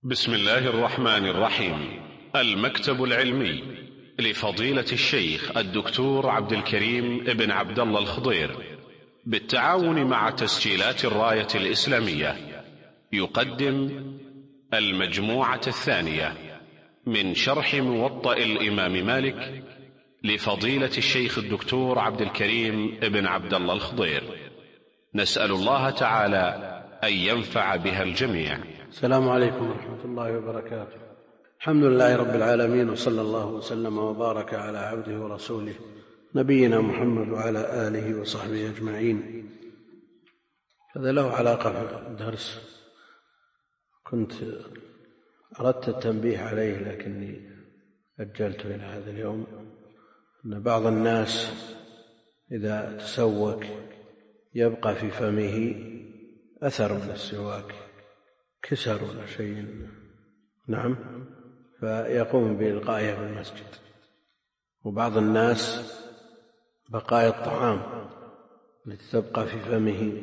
بسم الله الرحمن الرحيم. المكتب العلمي لفضيلة الشيخ الدكتور عبد الكريم ابن عبد الله الخضير بالتعاون مع تسجيلات الراية الإسلامية يقدم المجموعة الثانية من شرح موطأ الإمام مالك لفضيلة الشيخ الدكتور عبد الكريم ابن عبد الله الخضير. نسأل الله تعالى أن ينفع بها الجميع. السلام عليكم ورحمة الله وبركاته. الحمد لله رب العالمين، وصلى الله وسلم وبارك على عبده ورسوله نبينا محمد وعلى آله وصحبه أجمعين. هذا له علاقة بالدرس، كنت أردت التنبيه عليه لكني أجلته إلى هذا اليوم. أن بعض الناس إذا تسوك يبقى في فمه أثر من السواك، كسر ولا شيء، نعم، فيقوم بإلقائها في المسجد. وبعض الناس بقايا الطعام التي تبقى في فمه،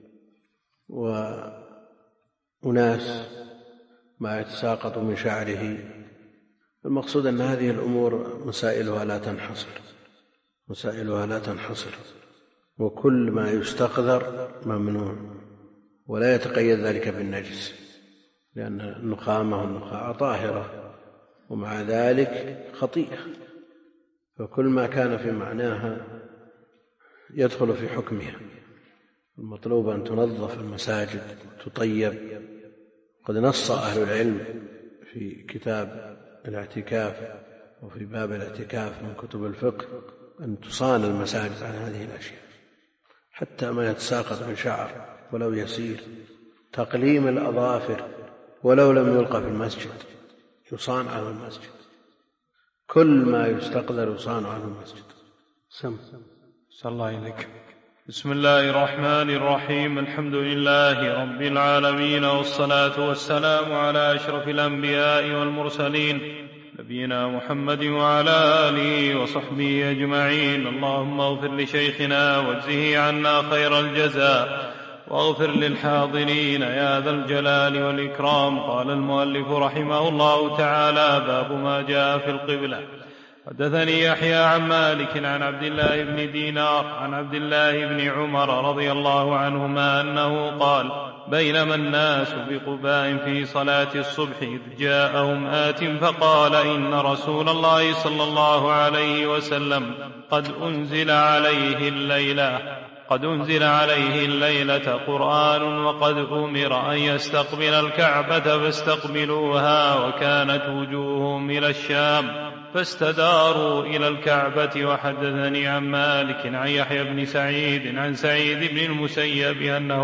وناس ما يتساقط من شعره. المقصود أن هذه الأمور مسائلها لا تنحصر، وكل ما يستقذر ممنوع، ولا يتقيد ذلك بالنجس، لأن النخامة والنخاع طاهرة ومع ذلك خطيئة، فكل ما كان في معناها يدخل في حكمها. المطلوب أن تنظف المساجد تطيب. قد نص أهل العلم في كتاب الاعتكاف وفي باب الاعتكاف من كتب الفقه أن تصان المساجد عن هذه الأشياء، حتى ما يتساقط من شعر ولو يسير، تقليم الأظافر ولو لم يلقى في المسجد يصان عنه المسجد، كل ما يستقدر يصان عنه المسجد. صلى الله عليك. بسم الله الرحمن الرحيم. الحمد لله رب العالمين، والصلاة والسلام على أشرف الأنبياء والمرسلين نبينا محمد وعلى آله وصحبه أجمعين. اللهم اغفر لشيخنا واجزه عنا خير الجزاء، واغفر للحاضرين يا ذا الجلال والإكرام. قال المؤلف رحمه الله تعالى: باب ما جاء في القبلة. حدثني يحيى عن مالك عن عبد الله بن دينار عن عبد الله بن عمر رضي الله عنهما أنه قال: بينما الناس بقباء في صلاة الصبح إذ جاءهم آت فقال: إن رسول الله صلى الله عليه وسلم قد أنزل عليه الليلة قرآن، وقد أمر أن يستقبل الكعبة فاستقبلوها، وكانت وجوههم إلى الشام فاستداروا إلى الكعبة. وحدثني عن مالك عن يحيى بن سعيد عن سعيد بن المسيب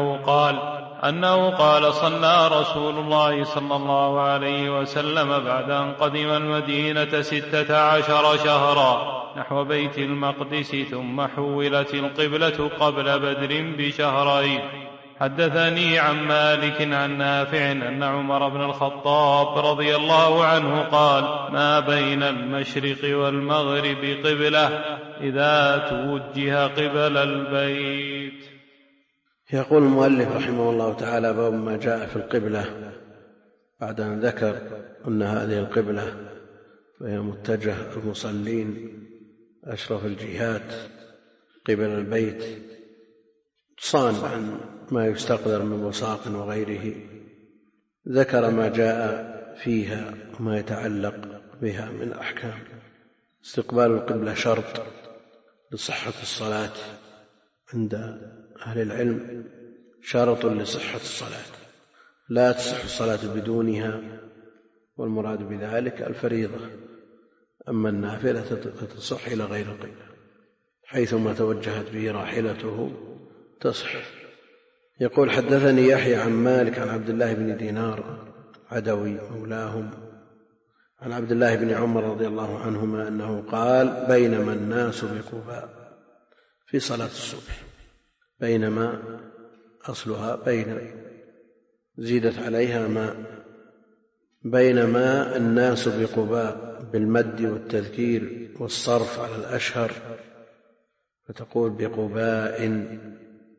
أنه قال: صلى رسول الله صلى الله عليه وسلم بعد أن قدم المدينة 16 شهرا نحو بيت المقدس، ثم حولت القبلة قبل بدر بشهرين. حدثني عن مالك عن نافع أن عمر بن الخطاب رضي الله عنه قال: ما بين المشرق والمغرب قبلة إذا توجه قبل البيت. يقول المؤلف رحمه الله تعالى: باب ما جاء في القبلة، بعد أن ذكر أن هذه القبلة وهي متجه المصلين أشرف الجهات قبل البيت، تصان عن ما يستقدر من وساق وغيره. ذكر ما جاء فيها وما يتعلق بها من أحكام. استقبال القبلة شرط لصحة الصلاة عند أهل العلم، شرط لصحة الصلاة، لا تصح الصلاة بدونها، والمراد بذلك الفريضة، أما النافلة فتصح إلى غير القبلة، حيثما توجهت به راحلته تصح. يقول: حدثني يحيى عن مالك عن عبد الله بن دينار عدوي مولاهم عن عبد الله بن عمر رضي الله عنهما أنه قال: بينما الناس بقباء في صلاة الصبح. بينما أصلها بين، زيدت عليها ما. بينما الناس بقباء بالمد والتذكير والصرف على الأشهر، فتقول بقباء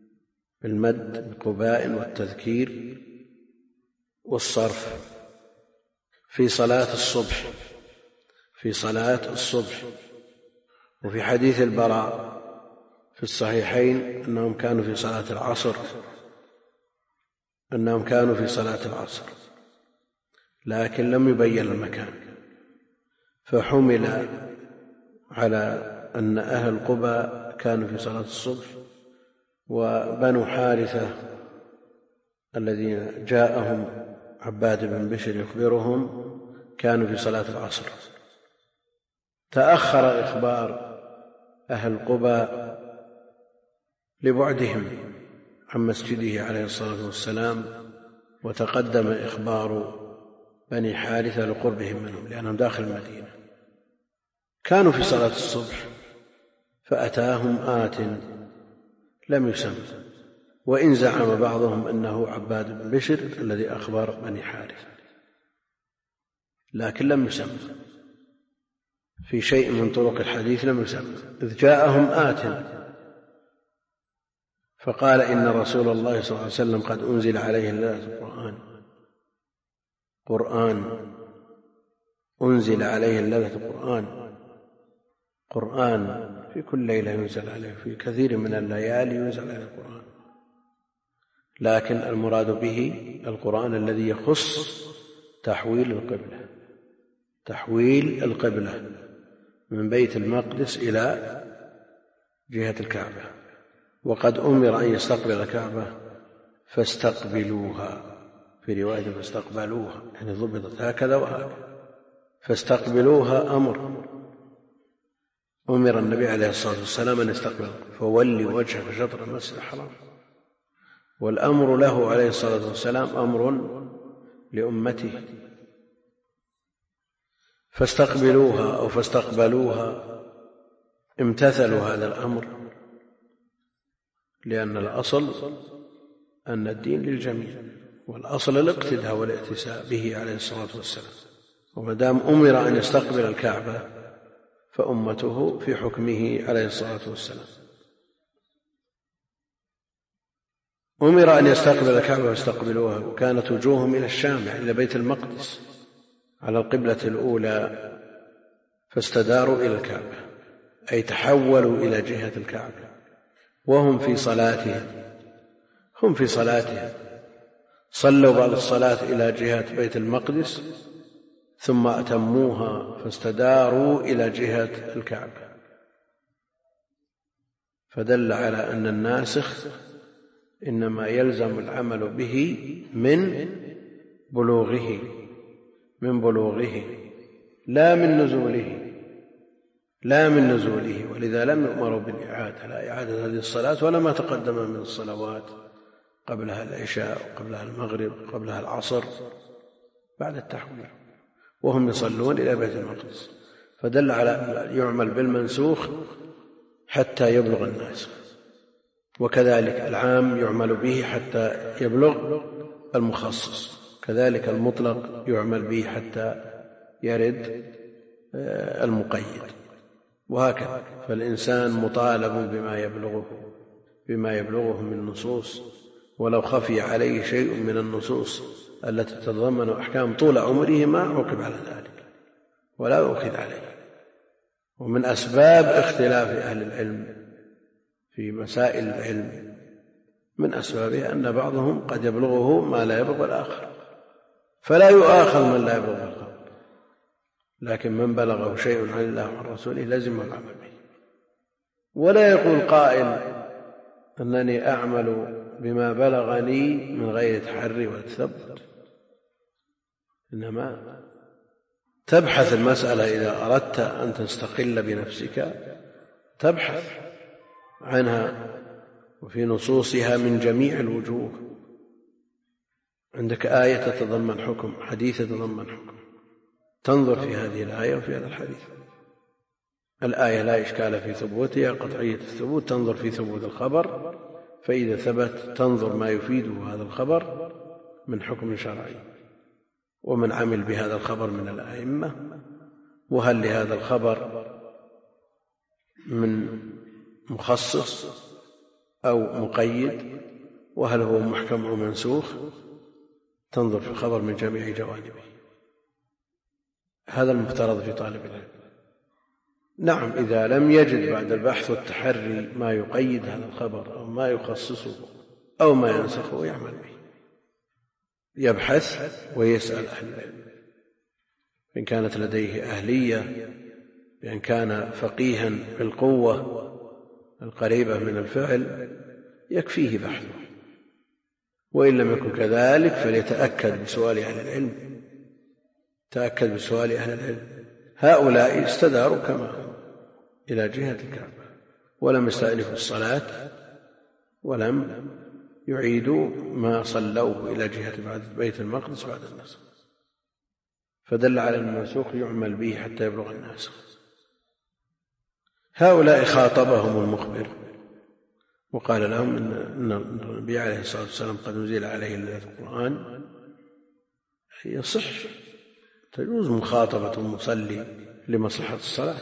بالمد، بقباء والتذكير والصرف في صلاة الصبح. وفي حديث البراء في الصحيحين أنهم كانوا في صلاة العصر لكن لم يبين المكان، فحمل على أن أهل قباء كانوا في صلاة الصبح، وبنو حارثة الذين جاءهم عباد بن بشر يخبرهم كانوا في صلاة العصر. تأخر إخبار أهل قباء لبعدهم عن مسجده عليه الصلاة والسلام، وتقدم إخبار بني حارثة لقربهم منهم لأنهم داخل المدينة. كانوا في صلاة الصبح فأتاهم آت لم يسم، وإن زعم بعضهم أنه عباد بن بشر الذي أخبر بني حارثة، لكن لم يسم في شيء من طرق الحديث، لم يسم. إذ جاءهم آت فقال إن رسول الله صلى الله عليه وسلم قد أنزل عليه أنزل عليه الليلة قرآن في كل ليلة ينزل عليه، في كثير من الليالي ينزل عليه القرآن، لكن المراد به القرآن الذي يخص تحويل القبلة من بيت المقدس إلى جهة الكعبة. وقد أمر أن يستقبل الكعبة فاستقبلوها، في رواية فاستقبلوها، يعني ضبطت هكذا وهكذا. فاستقبلوها أمر النبي عليه الصلاة والسلام أن يستقبل، فولي وجهك شطر المسجد الحرام. والأمر له عليه الصلاة والسلام أمر لأمته، فاستقبلوها أو فاستقبلوها امتثلوا هذا الأمر، لأن الأصل أن الدين للجميع، والأصل الاقتداء والائتساء به عليه الصلاة والسلام. ومدام أمر أن يستقبل الكعبة فأمته في حكمه عليه الصلاة والسلام. أمر أن يستقبل الكعبة واستقبلوها، وكانت وجوههم إلى الشام إلى بيت المقدس على القبلة الأولى، فاستداروا إلى الكعبة أي تحولوا إلى جهة الكعبة، وهم في صلاتهم صلوا بعد الصلاة إلى جهة بيت المقدس ثم أتموها فاستداروا إلى جهة الكعبة، فدل على أن الناسخ إنما يلزم العمل به من بلوغه لا من نزوله. ولذا لم يؤمروا بالإعادة، لا إعادة هذه الصلاة ولا ما تقدم من الصلوات قبلها العشاء وقبلها المغرب وقبلها العصر بعد التحويل، وهم يصلون إلى بيت المقدس، فدل على أن يعمل بالمنسوخ حتى يبلغ الناسخ. وكذلك العام يعمل به حتى يبلغ المخصص، كذلك المطلق يعمل به حتى يرد المقيد، وهكذا. فالإنسان مطالب بما يبلغه من النصوص، ولو خفي عليه شيء من النصوص التي تتضمن أحكام طول عمره ما عوقب على ذلك ولا يؤخذ عليه. ومن أسباب اختلاف أهل العلم في مسائل العلم من أسبابها أن بعضهم قد يبلغه ما لا يبلغ الآخر، فلا يؤاخذ من لا يبلغ الخبر، لكن من بلغه شيء عن الله وعن رسوله لزم العمل به. ولا يقول قائل أنني أعمل بما بلغني من غير تحري ولا تثبت، إنما تبحث المسألة إذا أردت أن تستقل بنفسك تبحث عنها وفي نصوصها من جميع الوجوه. عندك آية تتضمن حكم، حديث يتضمن حكم، تنظر في هذه الآية وفي هذا الحديث. الآية لا إشكال في ثبوتها قطعية الثبوت، تنظر في ثبوت الخبر، فإذا ثبت تنظر ما يفيده هذا الخبر من حكم شرعي، ومن عمل بهذا الخبر من الأئمة، وهل لهذا الخبر من مخصص أو مقيد، وهل هو محكم أو منسوخ. تنظر في الخبر من جميع جوانبه. هذا المفترض في طالب العلم. نعم، إذا لم يجد بعد البحث والتحري ما يقيد هذا الخبر أو ما يخصصه أو ما ينسخه يعمل به، يبحث ويسأل أهل العلم إن كانت لديه أهلية، بأن كان فقيها بالقوة القريبة من الفعل يكفيه بحثه، وإن لم يكن كذلك فليتأكد بسؤال أهل العلم. تأكد بسؤال أهل العلم. هؤلاء استداروا كما هم إلى جهة الكعبة ولم يستأنفوا الصلاة ولم يعيدوا ما صلوه إلى جهة بيت المقدس بعد النسخ، فدل على أن النسوخ يعمل به حتى يبلغ الناسخ. هؤلاء خاطبهم المخبر وقال لهم إن النبي عليه الصلاة والسلام قد نزل عليه ليلة القرآن. يصح تجوز مخاطبة المصلي لمصلحة الصلاة،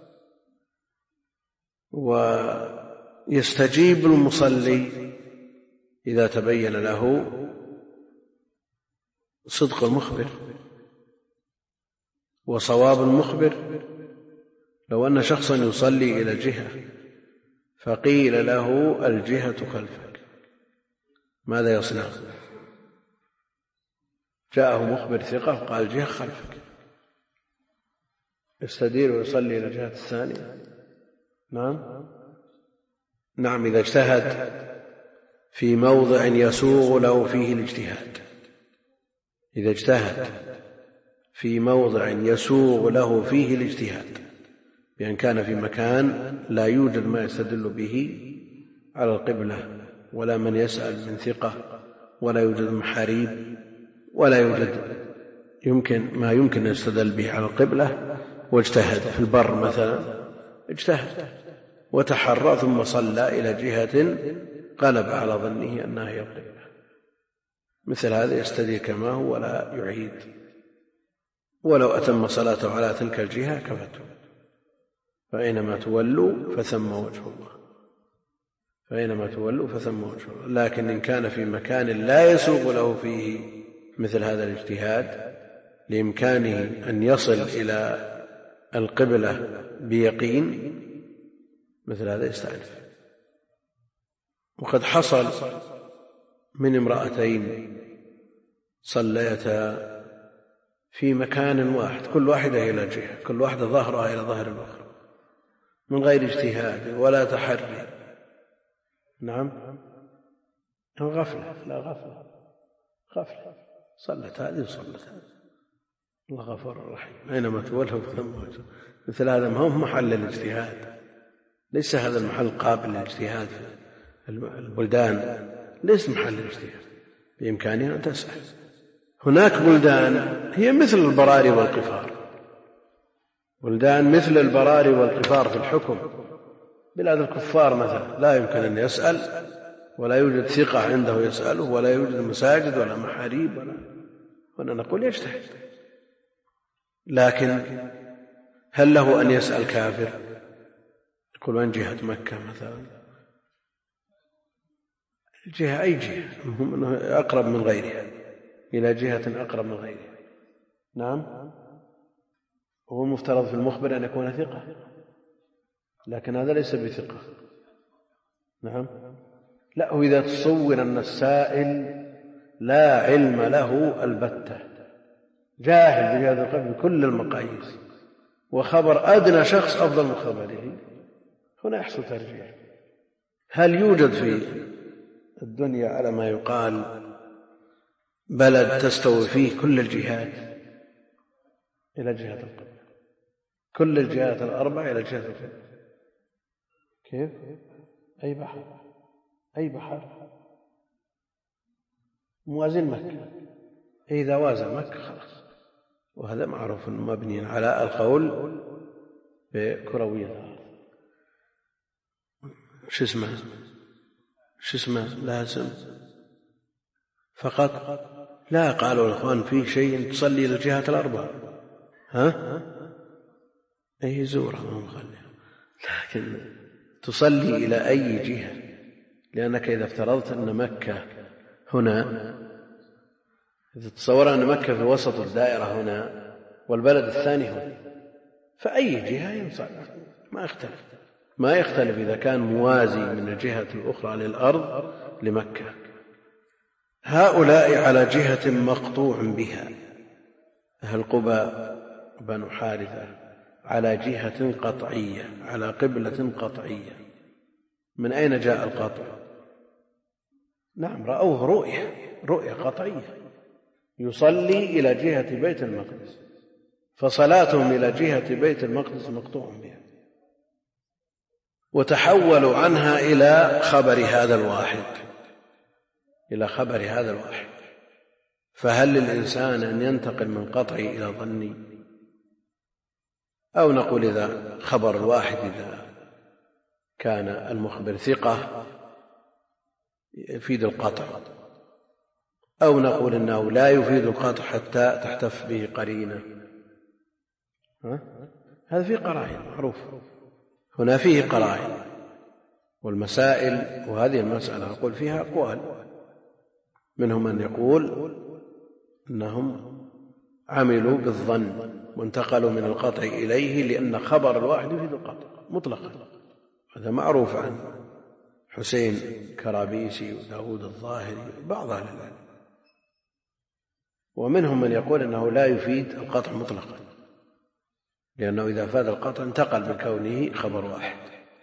ويستجيب المصلي إذا تبين له صدق المخبر وصواب المخبر. لو أن شخصا يصلي إلى جهة فقيل له الجهة خلفك، ماذا يصنع؟ جاءه مخبر ثقة وقال الجهة خلفك، يستدير ويصلي إلى الجهة الثانية؟ نعم، إذا اجتهد في موضع يسوغ له فيه الاجتهاد، إذا اجتهد في موضع يسوغ له فيه الاجتهاد، بأن كان في مكان لا يوجد ما يستدل به على القبلة ولا من يسأل من ثقة ولا يوجد محاريب ولا يوجد ما يمكن أن يستدل به على القبلة، واجتهد في البر مثلا، اجتهد وتحرى ثم صلى إلى جهة غلب على ظنه أنها هي القبلة، مثل هذا يستدير كما هو ولا يعيد، ولو أتم صلاته على تلك الجهة كفته. فأينما تولوا فثم وجه الله، فأينما تولوا فثم وجه الله. لكن إن كان في مكان لا يسوغ له فيه مثل هذا الاجتهاد لإمكانه أن يصل إلى القبلة بيقين، مثل هذا يستأنف. وقد حصل من امرأتين صليتا في مكان واحد، كل واحدة إلى جهة، كل واحدة ظهرها إلى ظهر الأخرى، من غير اجتهاد ولا تحري. نعم، غفلة، لا غفلة، صلت هذه وصلت هذه، الله غفور رحيم. أينما تولوا فثم وجه. مثل هذا ما هو محل الاجتهاد، ليس هذا المحل قابل للاجتهاد. البلدان ليس محل الاجتهاد، بإمكانها أن تسأل. هناك بلدان هي مثل البراري والقفار، بلدان مثل البراري والقفار في الحكم. بلاد الكفار مثلا لا يمكن أن يسأل ولا يوجد ثقة عنده يسأله ولا يوجد مساجد ولا محاريب ولا نقول يجتهد. لكن هل له أن يسأل كافر يقول وين جهة مكة مثلا؟ الجهة أي جهة، المهم أنه أقرب من غيرها، إلى جهة أقرب من غيرها. نعم، هو المفترض في المخبر أن يكون ثقة، لكن هذا ليس بثقة. نعم، لا، هو إذا تصور أن السائل لا علم له البتة، جاهل بهذا القبل بكل المقاييس، وخبر أدنى شخص أفضل من خبره، هنا يحصل ترجيح. هل يوجد في الدنيا على ما يقال بلد تستوي فيه كل الجهات إلى جهة القبلة، كل الجهات الأربع إلى جهة القبلة؟ كيف؟ أي بحر موازن مكة، إذا وازن مكة خلاص. وهذا معروف مبني على القول بكروية الأرض. شو اسمه لازم فقط؟ لا، قالوا الإخوان في شيء تصلي للجهات الأربع، أي زورة ما مخليها، لكن تصلي إلى أي جهة، لأنك إذا افترضت أن مكة هنا، إذا تصور أن مكة في وسط الدائرة هنا، والبلد الثاني هنا، فأي جهة ينصرف ما يختلف إذا كان موازي من الجهة الأخرى للأرض لمكة. هؤلاء على جهة مقطوع بها، أهل قباء بنو حارثة على جهة قطعية، على قبلة قطعية. من أين جاء القطع؟ نعم، رأوه رؤية قطعية، يصلي إلى جهة بيت المقدس، فصلاتهم إلى جهة بيت المقدس مقطوع بها، وتحولوا عنها إلى خبر هذا الواحد. فهل للإنسان أن ينتقل من قطعي إلى ظني؟ أو نقول إذا خبر الواحد إذا كان المخبر ثقة يفيد القطع، أو نقول إنه لا يفيد القطع حتى تحتف به قرينة. هذا فيه قرائن معروف، هنا فيه قرائن. والمسائل، وهذه المسألة أقول فيها أقوال، منهم من يقول أنهم عملوا بالظن وانتقلوا من القطع إليه لأن خبر الواحد يفيد القطع مطلقا. هذا معروف عن حسين كرابيسي وداود الظاهري بعض أهل العلم. ومنهم من يقول أنه لا يفيد القطع مطلقا، لأنه إذا فاد القطع انتقل من كونه خبر واحد.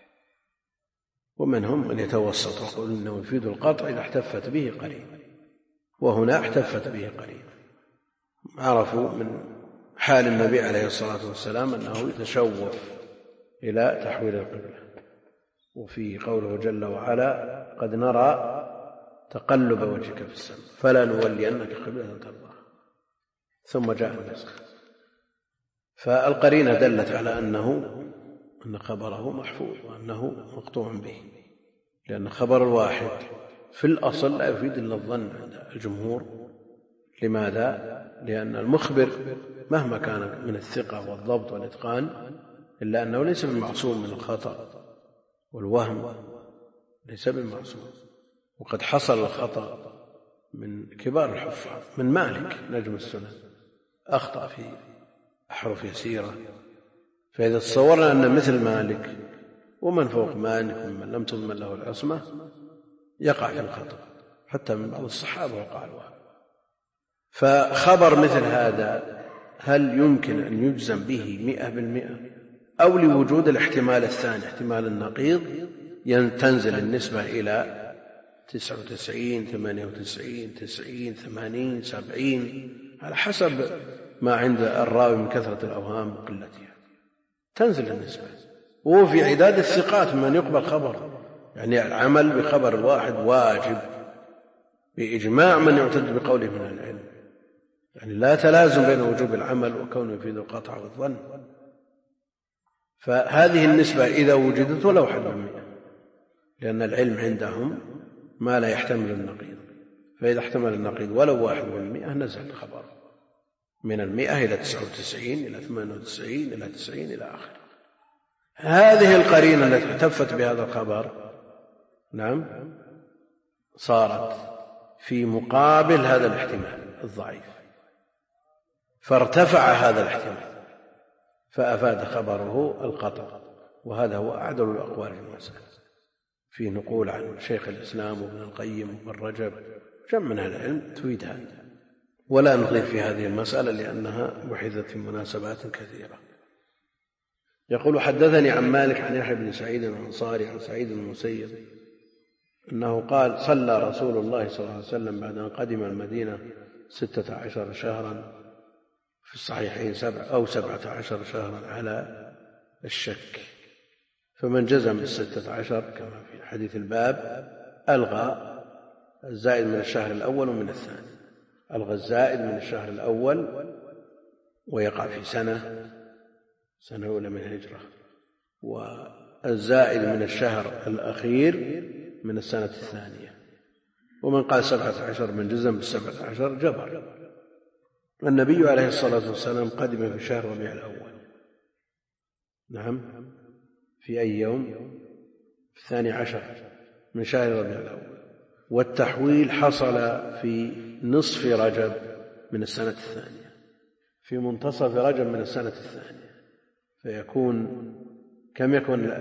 ومنهم من يتوسط ويقول أنه يفيد القطع إذا احتفت به قرينة، وهنا احتفت به قرينة. عرفوا من حال النبي عليه الصلاة والسلام أنه يتشوف إلى تحويل القبلة، وفي قوله جل وعلا قد نرى تقلب وجهك في السماء فلنولينك قبلة ترضاها، ثم جاء النسخ. فالقرينة دلت على أن خبره محفوظ وأنه مقطوع به، لأن خبر الواحد في الأصل لا يفيد إلا الظن عند الجمهور. لماذا؟ لأن المخبر مهما كان من الثقة والضبط والإتقان إلا أنه ليس بالمعصوم من الخطأ والوهم، ليس بالمعصوم. وقد حصل الخطأ من كبار الحفاظ، من مالك نجم السنن أخطأ في أحرف يسيرة. فإذا تصورنا أن مثل مالك ومن فوق مالك ومن لم تضمن له العصمة يقع في الخطأ، حتى من بعض الصحابة وقع الوهم. فخبر مثل هذا هل يمكن أن يجزم به 100%؟ أو لوجود الاحتمال الثاني، احتمال النقيض، تنزل النسبة إلى 99 98 90 80 70 على حسب ما عند الراوي من كثرة الأوهام وقلتها، تنزل النسبة. وهو في عداد الثقات من يقبل خبر، يعني العمل بخبر الواحد واجب بإجماع من يعتد بقوله من العلم، يعني لا تلازم بين وجوب العمل وكونه يفيد القطع والظن. فهذه النسبة إذا وجدت ولو 1%، لأن العلم عندهم ما لا يحتمل النقيض، فإذا احتمل النقيض ولو 1% نزل الخبر من 100 إلى 99 إلى 98 إلى 90 إلى آخره. هذه القرينة التي احتفت بهذا الخبر نعم صارت في مقابل هذا الاحتمال الضعيف، فارتفع هذا الاحتمال فأفاد خبره القطع. وهذا هو أعدل الأقوال في المسألة، في نقول عن شيخ الإسلام وابن القيم وابن رجب جمع من العلم تفيد هذا، ولا نضيف في هذه المسألة لأنها بحثت في مناسبات كثيرة. يقول حدثني عن مالك عن يحيى بن سعيد الأنصاري عن سعيد بن المسيب أنه قال صلى رسول الله صلى الله عليه وسلم بعد أن قدم المدينة 16 شهرا، في الصحيحين 7 أو 17 شهرا على الشك، فمن جزم 16 كما في حديث الباب ألغى الزائد من الشهر الأول ومن الثاني، ألغى الزائد من الشهر الأول ويقع في سنة أولى من الهجرة، والزائد من الشهر الأخير من السنة الثانية. ومن قال 17 من جزم بال17 جبر. النبي عليه الصلاة والسلام قدم في شهر ربيع الأول، نعم، في أي يوم؟ في 12 من شهر ربيع الأول، والتحويل حصل في نصف رجب من السنة الثانية، في منتصف رجب من السنة الثانية، فيكون كم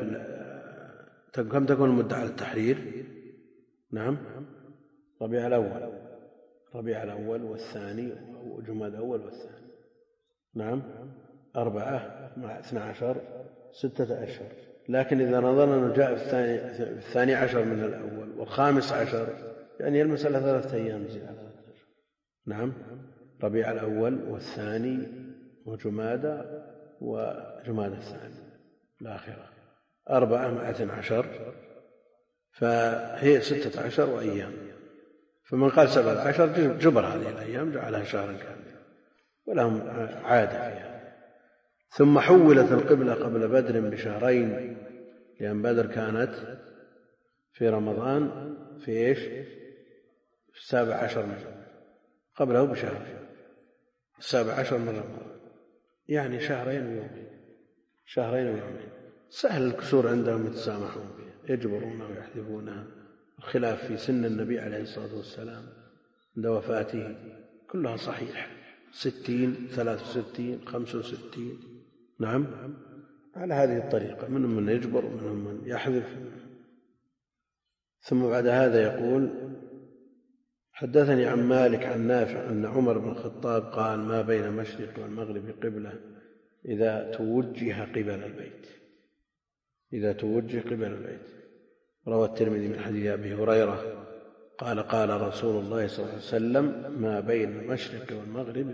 تكون المدة على التحرير؟ نعم، ربيع الأول والثاني وجماد الأول والثاني، نعم 4 مع 12 6 أشهر. لكن إذا نظرنا أنه جاء في 12 من الأول و15 يعني المسألة 3 أيام زيادة. نعم، ربيع الأول والثاني وجماد الثاني الآخرة 4 مع 12 فهي 16 وأيام. فمن قال 17 جبر هذه الأيام جعلها شهرا كاملا ولهم عادة فيها. ثم حولت القبلة قبل بدر بشهرين، لأن بدر كانت في رمضان في إيش؟ في 17 من قبله بشهر 17 من رمضان، يعني شهرين ويومين. سهل الكسور عندهم يتسامحون بها، يجبرونها ويحذفونها. الخلاف في سن النبي عليه الصلاة والسلام عند وفاته كلها صحيح، 60 63 65. نعم، على هذه الطريقة، منهم من يجبر ومنهم من يحذف. ثم بعد هذا يقول: حدثني عن مالك عن نافع أن عمر بن الخطاب قال: ما بين المشرق والمغرب قبلة إذا توجه قبل البيت. روى الترمذي من حديث أبي هريرة قال: قال رسول الله صلى الله عليه وسلم: ما بين المشرق والمغرب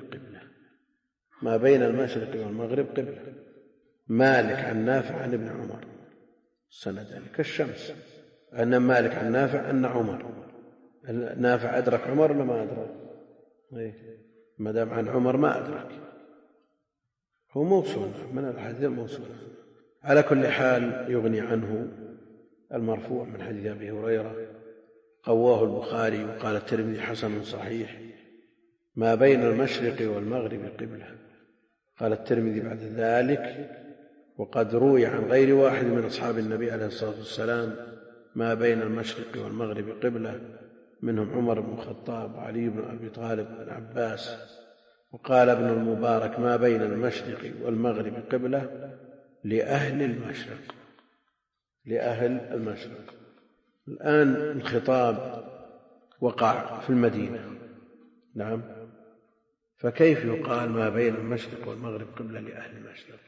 قبلة. مالك عن نافع عن ابن عمر، سندان كالشمس، أن مالك عن نافع أن عمر. نافع أدرك عمر ولا ما أدرك؟ ما دام عن عمر ما أدرك، هو موصول من الحديث الموصول. على كل حال يغني عنه المرفوع من حديث أبي هريرة، قواه البخاري وقال الترمذي حسن صحيح. ما بين المشرق والمغرب قبلة. قال الترمذي بعد ذلك: وقد روي عن غير واحد من أصحاب النبي عليه الصلاة والسلام ما بين المشرق والمغرب قبلة، منهم عمر بن الخطاب وعلي بن أبي طالب بن عباس. وقال ابن المبارك: ما بين المشرق والمغرب قبلة لأهل المشرق. الآن الخطاب وقع في المدينة، نعم، فكيف يقال ما بين المشرق والمغرب قبلة لأهل المشرق؟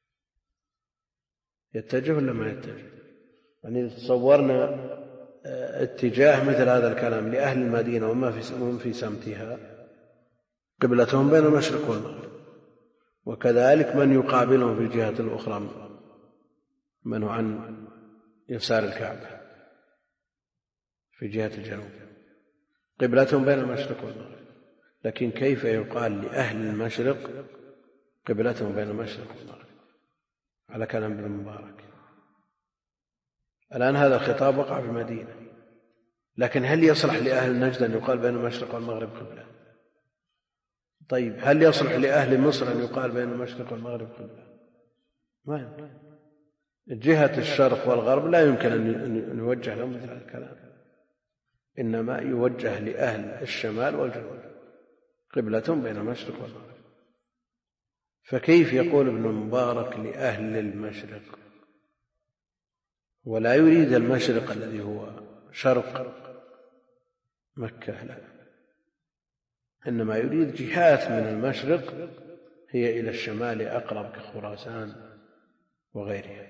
يتجه ولا ما يتجه؟ يعني إذا تصورنا اتجاه مثل هذا الكلام لأهل المدينة وهم في سمتها، قبلتهم بين المشرق والمغرب، وكذلك من يقابلهم في الجهة الأخرى من هو عن يسار الكعبة في جهة الجنوب، قبلتهم بين المشرق والمغرب. لكن كيف يقال لأهل المشرق قبلتهم بين المشرق والمغرب على كلام ابن المبارك؟ الآن هذا الخطاب وقع في المدينة، لكن هل يصلح لأهل نجد أن يقال بين المشرق والمغرب قبلة؟ طيب هل يصلح لأهل مصر أن يقال بين المشرق والمغرب قبلة؟ ما يمكن. جهة الشرق والغرب لا يمكن أن يوجه لهم مثل هذا الكلام، إنما يوجه لأهل الشمال والجنوب، قبلتهم بين المشرق والمغرب. فكيف يقول ابن المبارك لأهل المشرق ولا يريد المشرق الذي هو شرق مكة؟ لا، إنما يريد جهات من المشرق هي إلى الشمال أقرب كخراسان وغيرها.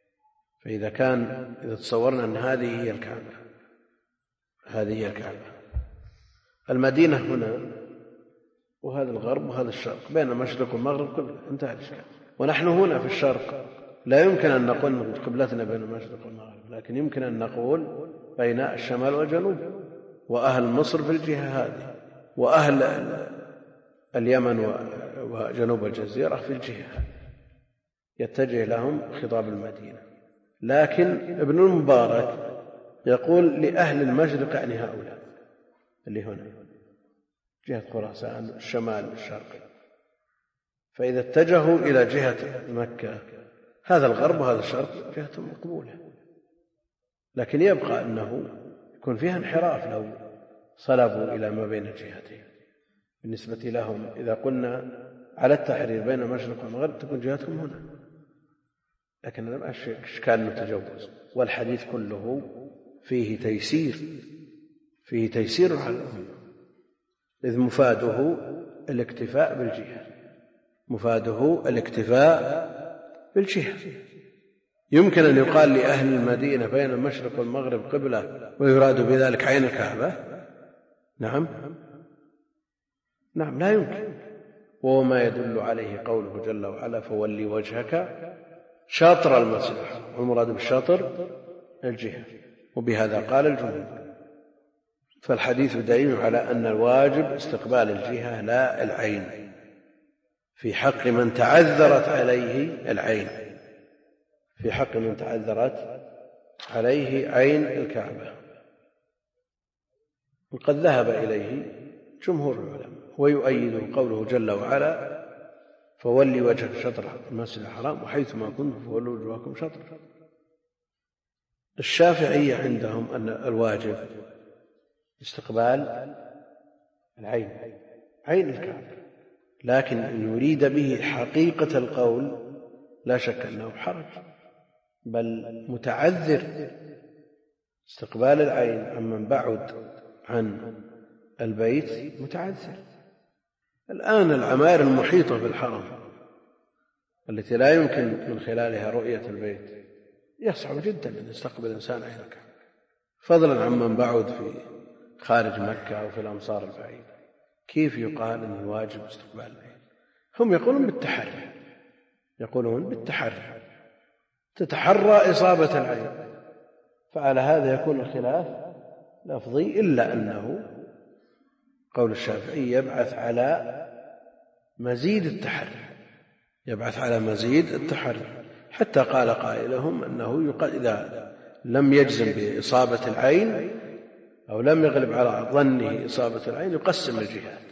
فإذا تصورنا أن هذه هي الكعبة، المدينة هنا وهذا الغرب وهذا الشرق، بين المشرق والمغرب قبلة، انتهى الإشكال. ونحن هنا في الشرق لا يمكن أن نقول قبلتنا بين المشرق والمغرب، لكن يمكن أن نقول بين الشمال والجنوب، وأهل مصر في الجهة هذه، وأهل اليمن وجنوب الجزيرة في الجهة هذه، يتجه لهم خطاب المدينة. لكن ابن المبارك يقول لأهل المشرق، يعني هؤلاء اللي هنا جهة خراسان الشمال الشرقي. فإذا اتجهوا إلى جهة مكة، هذا الغرب وهذا الشرق جهة مقبولة، لكن يبقى أنه يكون فيها انحراف لو صلبوا إلى ما بين الجهتين بالنسبة لهم. إذا قلنا على التحرير بين المشرق والمغرب تكون جهتكم هنا، لكن هذا ما إشكال متجوز، والحديث كله فيه تيسير على الأمة، إذ مفاده الاكتفاء بالجهة. يمكن أن يقال لأهل المدينة بين المشرق والمغرب قبلة ويراد بذلك عين الكعبة؟ نعم لا يمكن، وهو ما يدل عليه قوله جل وعلا فولي وجهك شاطر المسجد الحرام، والمراد بالشاطر الجهة، وبهذا قال الجمهور. فالحديث دليل على أن الواجب استقبال الجهة لا العين، في حق من تعذرت عليه عين الكعبة، وقد ذهب إليه جمهور العلماء، ويؤيد قوله جل وعلا فولي وجهك شطر المسجد الحرام وحيث ما كنتم فولوا وجوهكم شطره. الشافعية عندهم أن الواجب استقبال عين الكعبة، لكن إن يريد به حقيقة القول لا شك أنه حرج، بل متعذر استقبال العين عمن بعد عن البيت متعذر. الآن العمائر المحيطة بالحرم التي لا يمكن من خلالها رؤية البيت يصعب جدا أن يستقبل الإنسان عين الكعبة، فضلا عمن بعد في خارج مكة أو في الأمصار البعيدة. كيف يقال أن الواجب استقبال العين؟ هم يقولون بالتحري تتحرى إصابة العين، فعلى هذا يكون الخلاف لفظي، إلا أنه قول الشافعي يبعث على مزيد التحري، حتى قال قائلهم أنه إذا لم يجزم بإصابة العين أو لم يغلب على ظنه إصابة العين يقسم الجهات،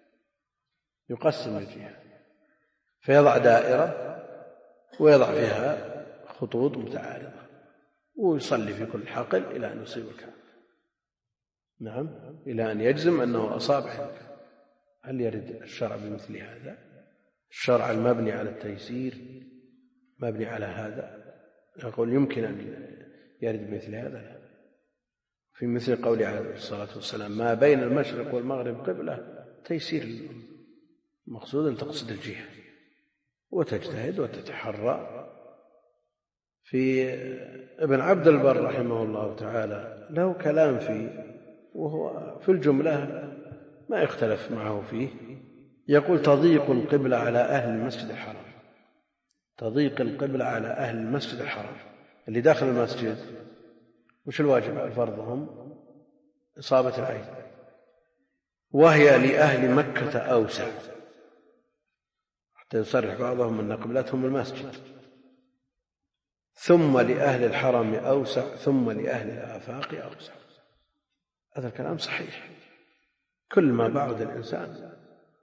فيضع دائرة ويضع فيها خطوط متعارضة ويصلي في كل حقل إلى أن يصيب الكعبة. نعم، إلى أن يجزم أنه أصاب حقل. هل يرد الشرع بمثل هذا؟ الشرع المبني على التيسير مبني على هذا؟ يقول يمكن أن يرد بمثل هذا؟ لا. في مثل قوله عليه الصلاة والسلام ما بين المشرق والمغرب قبلة، تيسير المقصود أن تقصد الجهة وتجتهد وتتحرى. في ابن عبد البر رحمه الله تعالى له كلام فيه، وهو في الجملة ما يختلف معه فيه. يقول تضيق القبلة على أهل المسجد الحرام، اللي داخل المسجد وش الواجب على فرضهم؟ إصابة العين، وهي لأهل مكة أوسع، حتى يصرح بعضهم أن قبلتهم المسجد، ثم لأهل الحرم أوسع، ثم لأهل الآفاق أوسع. هذا الكلام صحيح، كل ما بعد الإنسان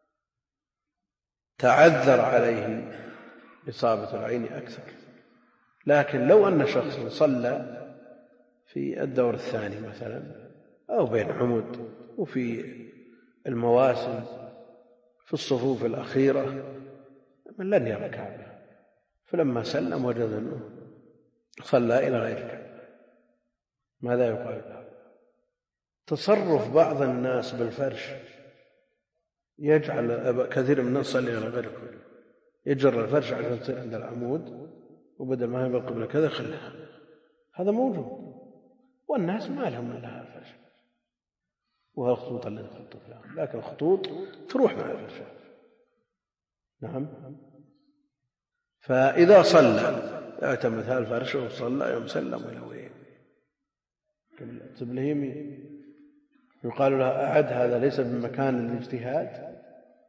تعذر عليه إصابة العين أكثر. لكن لو أن شخص صلى في الدور الثاني مثلا أو بين عمد وفي المواسم في الصفوف الأخيرة من لن يرى الكعبة، فلما سلم وجد أنه صلى إلى غير الكعبة، ماذا يقال؟ تصرف بعض الناس بالفرش يجعل كثير من الناس يصلي إلى غير الكعبة، يجر الفرش عشان تصير عند العمود، وبدل ما هي بالقبلة كذا خلها. هذا موجود، والناس ما لهم إلا الفرش والخطوط اللي تخطط لها، لكن الخطوط تروح مع الفرش. نعم، فإذا صلى اعتمد هذا الفرش وصلى يوم سلم إلى وين؟ قبله يمين، يقال له أعد، هذا ليس بمكان الاجتهاد،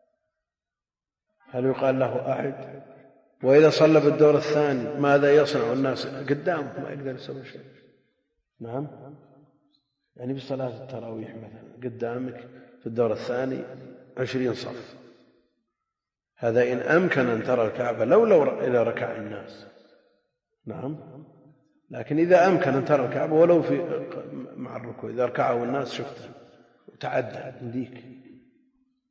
هل يقال له أعد؟ وإذا صلى بالدور الثاني ماذا يصنع الناس قدامه؟ ما يقدر يسوي شيء. نعم، يعني بصلاة التراويح مثلا قدامك في الدور الثاني 20 صف، هذا إن أمكن أن ترى الكعبة لو إذا ركع الناس. نعم، لكن إذا أمكن أن ترى الكعبة ولو في مع الركوع، إذا ركعوا الناس شفته وتعدى يديك.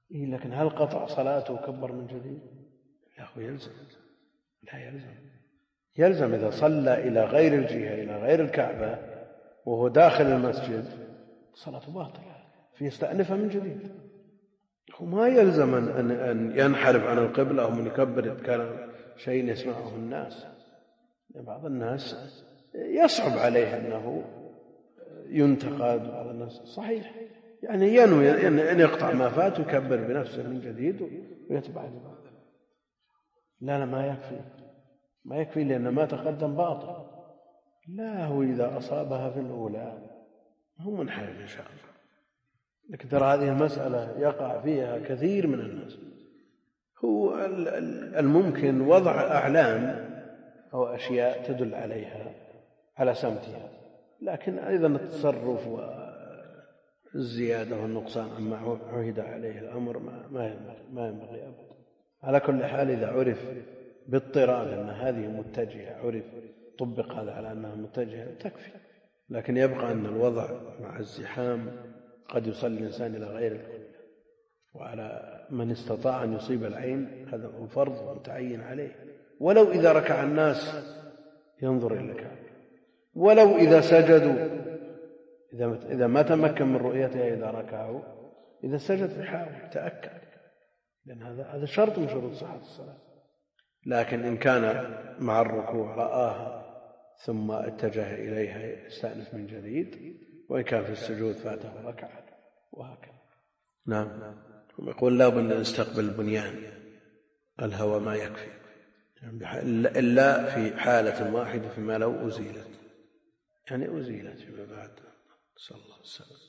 لكن هل قطع صلاته وكبر من جديد؟ لا، هو يلزم. لا يلزم إذا صلى إلى غير الجهة إلى غير الكعبة وهو داخل المسجد صلاته باطلة، فيستأنفها من جديد. هو ما يلزم أن ينحرف عن القبلة أو من يكبر كان شيء يسمعه الناس. بعض الناس يصعب عليه أنه ينتقد، بعض الناس صحيح يعني ينوي أن يقطع ما فات ويكبر بنفسه من جديد ويتبع الإمام. لا ما يكفي لأن ما تقدم باطل. لا، هو إذا أصابها في الأولى هو منحرف إن شاء الله. لكن ترى هذه المسألة يقع فيها كثير من الناس. هو الممكن وضع أعلام أو أشياء تدل عليها على سمتها، لكن أيضا التصرف والزيادة والنقصان عما عهد عليه الأمر ما ينبغي أبدا. على كل حال إذا عرف باضطرار أن هذه متجهة، عرف طبق هذا على أنها متجهة تكفي. لكن يبقى أن الوضع مع الزحام قد يصلي الإنسان إلى غير القبلة، وعلى من استطاع أن يصيب العين هذا فرض متعين عليه، ولو إذا ركع الناس ينظر إلى الكعبة، ولو إذا سجدوا إذا ما تمكن من رؤيتها إذا ركعوا، إذا سجد فحاول تأكد، لأن هذا شرط من شروط صحة الصلاة. لكن إن كان مع الركوع رآها ثم اتجه إليها يستأنف من جديد، وإن كان في السجود فاته ركعة وهكذا. نعم. يقول لا بد أن نستقبل البنيان، الهوى ما يكفي إلا في حالة واحدة فيما لو أزيلت، يعني أزيلت فيما بعد صلى الله عليه وسلم.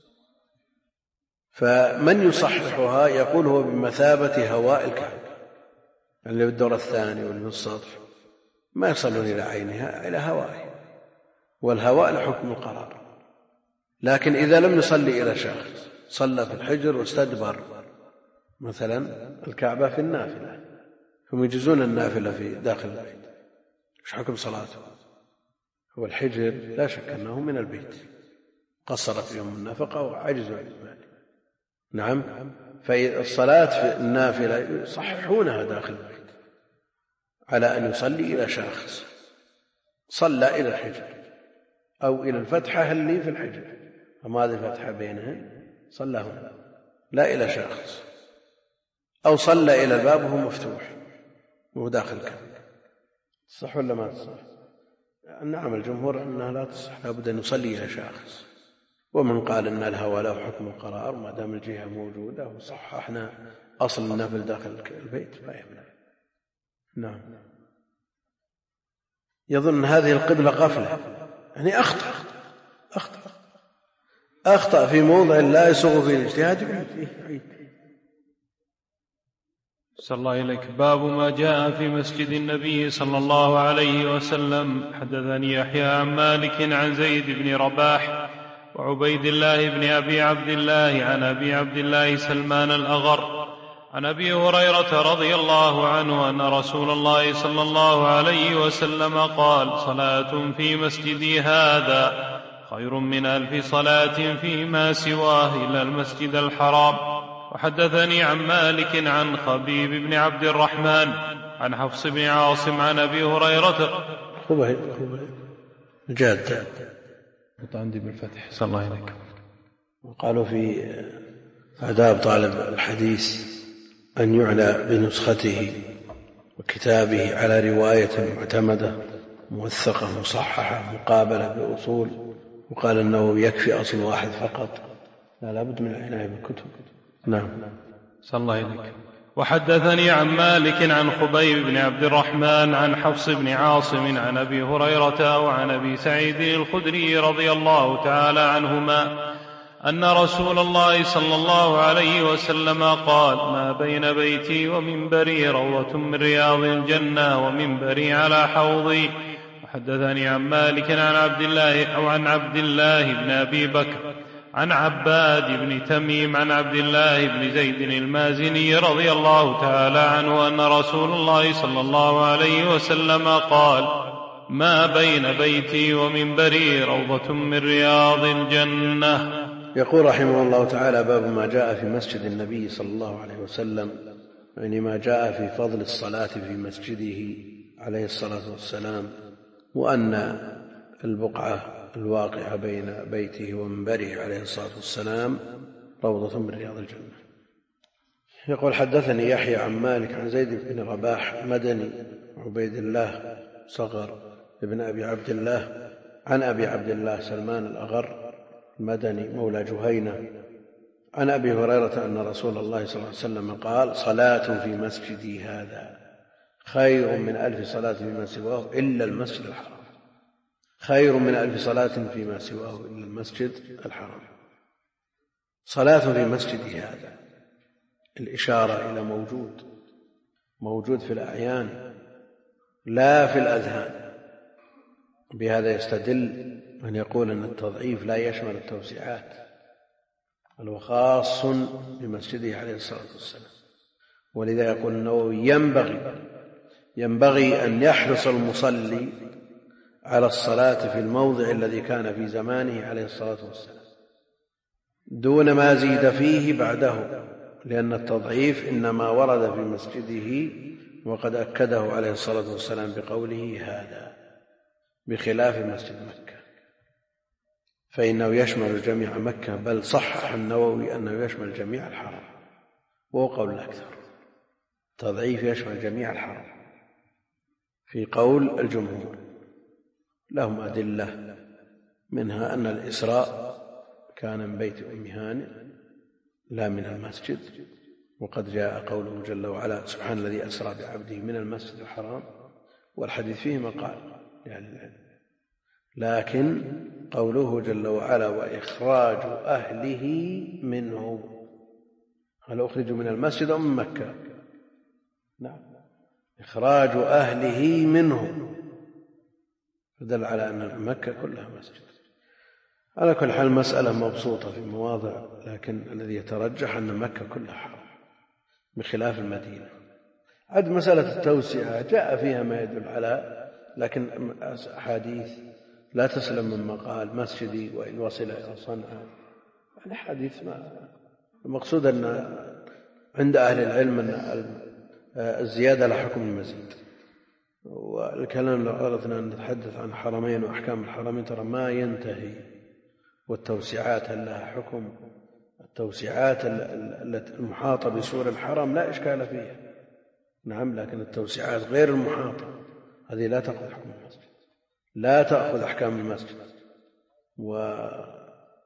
فمن يصححها يقول هو بمثابة هواء الكعبة، اللي بالدور الثاني واللي بالسطح ما يصلون إلى عينها، إلى هوائه، والهواء لحكم القرار. لكن إذا لم يصلي إلى شخص، صلى في الحجر واستدبر مثلا الكعبة في النافلة، هم يجزون النافلة في داخل البيت، ايش حكم صلاته؟ هو الحجر لا شك أنه من البيت، قصرت فيهم النفقة وعجزوا عن ذلك. نعم. فالصلاة في النافلة يصححونها داخل البيت على أن يصلي إلى شخص، صلى إلى الحجر أو إلى الفتحة اللي في الحجر، أما هذه الفتحة بينها صلى هنا، لا إلى شخص، أو صلى إلى الباب وهو مفتوح وهو داخل الكعبة. صح ولا ما تصح؟ نعم، الجمهور أنها لا تصح، لابد أن يصلي إلى شخص. ومن قال أن الهوى له حكم القرار ما دام الجهة موجودة وصححنا أصل النفل داخل البيت لا يمنع. نعم. يظن هذه القبلة غفلة، يعني أخطأ في موضع لا يسوغ فيه الاجتهاد يعيد. صلى الله إليك. باب ما جاء في مسجد النبي صلى الله عليه وسلم. حدثني يحيى عن مالك عن زيد بن رباح وعبيد الله بن أبي عبد الله عن أبي عبد الله سلمان الأغر عن أبي هريرة رضي الله عنه أن رسول الله صلى الله عليه وسلم قال: صلاة في مسجدي هذا خير من 1000 صلاة فيما سواه إلا المسجد الحرام. وحدثني عن مالك عن خبيب بن عبد الرحمن عن حفص بن عاصم عن أبي هريرة جاد عندي بالفتح صلى الله عليه. وقالوا في آداب طالب الحديث أن يعنى بنسخته وكتابه على رواية معتمدة موثقة مصححة مقابلة بأصول. وقال النووي يكفي أصل واحد فقط، لا بد من العناية بالكتب. نعم. صلى الله عليك. وحدثني عن مالك عن خبيب بن عبد الرحمن عن حفص بن عاصم عن أبي هريرة وعن أبي سعيد الخدري رضي الله تعالى عنهما أن رسول الله صلى الله عليه وسلم قال: ما بين بيتي ومنبري روضة من رياض الجنة ومنبري على حوضي. وحدثني عن مالك عن عبد الله بن أبي بكر عن عباد بن تميم عن عبد الله بن زيد المازني رضي الله تعالى عنه أن رسول الله صلى الله عليه وسلم قال: ما بين بيتي ومنبري روضة من رياض الجنة. يقول رحمه الله تعالى: باب ما جاء في مسجد النبي صلى الله عليه وسلم، يعني ما جاء في فضل الصلاة في مسجده عليه الصلاة والسلام، وأن البقعة الواقعة بين بيته ومنبره عليه الصلاة والسلام روضة من رياض الجنة. يقول: حدثني يحيى عن مالك عن زيد بن رباح مدني عبيد الله صغر ابن أبي عبد الله عن أبي عبد الله سلمان الأغر المدني مولى جهينة عن أبي هريرة أن رسول الله صلى الله عليه وسلم قال: صلاة في مسجدي هذا خير من 1000 صلاة فيما سواه إلا المسجد الحرام. خير من 1000 صلاة فيما سواه إلا المسجد الحرام. صلاة في مسجدي هذا، الإشارة إلى موجود في الأعيان لا في الأذهان. بهذا يستدل من يقول أن التضعيف لا يشمل التوسعات، بل هو خاص بمسجده عليه الصلاة والسلام. ولذا يقول النووي: ينبغي أن يحرص المصلي على الصلاة في الموضع الذي كان في زمانه عليه الصلاة والسلام دون ما زيد فيه بعده، لأن التضعيف إنما ورد في مسجده، وقد أكده عليه الصلاة والسلام بقوله هذا، بخلاف مسجد مكة فإنه يشمل جميع مكة، بل صحح النووي أنه يشمل جميع الحرم، وهو قول الأكثر. التضعيف يشمل جميع الحرم في قول الجمهور، لهم أدلة، منها أن الإسراء كان من بيت أم هانئ لا من المسجد، وقد جاء قوله جل وعلا: سبحان الذي أسرى بعبده من المسجد الحرام، والحديث فيه مقال لأهل العلم. لكن قوله جل وعلا: وإخراج أهله منه، هل أخرجوا من المسجد أم من مكة؟ نعم، إخراج أهله منه، فدل على أن مكة كلها مسجد. على كل حال المسألة مبسوطة في مواضع، لكن الذي يترجح أن مكة كلها حرام بخلاف المدينة. عد مسألة التوسعة جاء فيها ما يدل على، لكن أحاديث لا تسلم من مقال مسجدي وإن وصل إلى صنعاء، الحديث المقصود أن عند أهل العلم أن الزيادة لا حكم المزيد. والكلام لو أردنا أن نتحدث عن حرمين وأحكام الحرمين ترى ما ينتهي، والتوسعات هل لها حكم؟ التوسعات المحاطة بسور الحرم لا إشكال فيها، نعم، لكن التوسعات غير المحاطة هذه لا تأخذ حكم المسجد، لا تأخذ أحكام المسجد، وما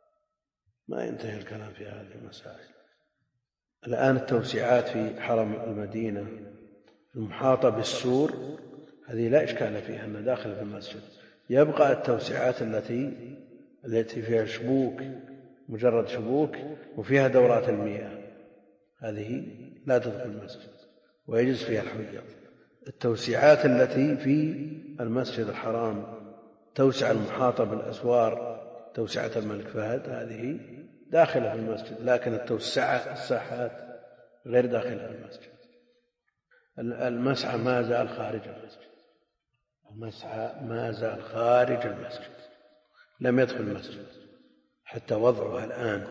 ينتهي الكلام في هذه المسائل. الآن التوسعات في حرم المدينة المحاطة بالسور هذه لا إشكال فيها أنها داخل في المسجد. يبقى التوسعات التي فيها شبوك، مجرد شبوك وفيها دورات المياه، هذه لا تدخل المسجد ويجوز فيها الحجاج. التوسعات التي في المسجد الحرام، توسعة المحاطة بالأسوار، توسعة الملك فهد، هذه داخلة في المسجد، لكن الساحات غير داخلة في المسجد. المسعى ما زال خارج المسجد، المسعى ما زال خارج المسجد، لم يدخل المسجد حتى وضعها الآن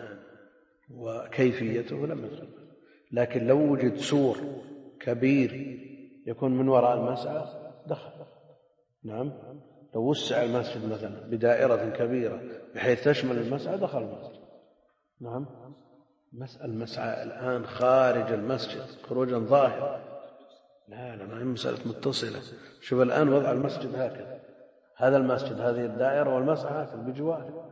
وكيفيته لم يدخل. لكن لو وجد سور كبير يكون من وراء المسعى دخل، نعم، لو وسع المسجد مثلا بدائرة كبيرة بحيث تشمل المسعى دخل المسجد، نعم. المسعى الآن خارج المسجد خروجا ظاهرا، لا ما هي مسألة متصلة. شوف الآن وضع المسجد هكذا، هذا المسجد هذه الدائرة والمسعى هكذا بجواره،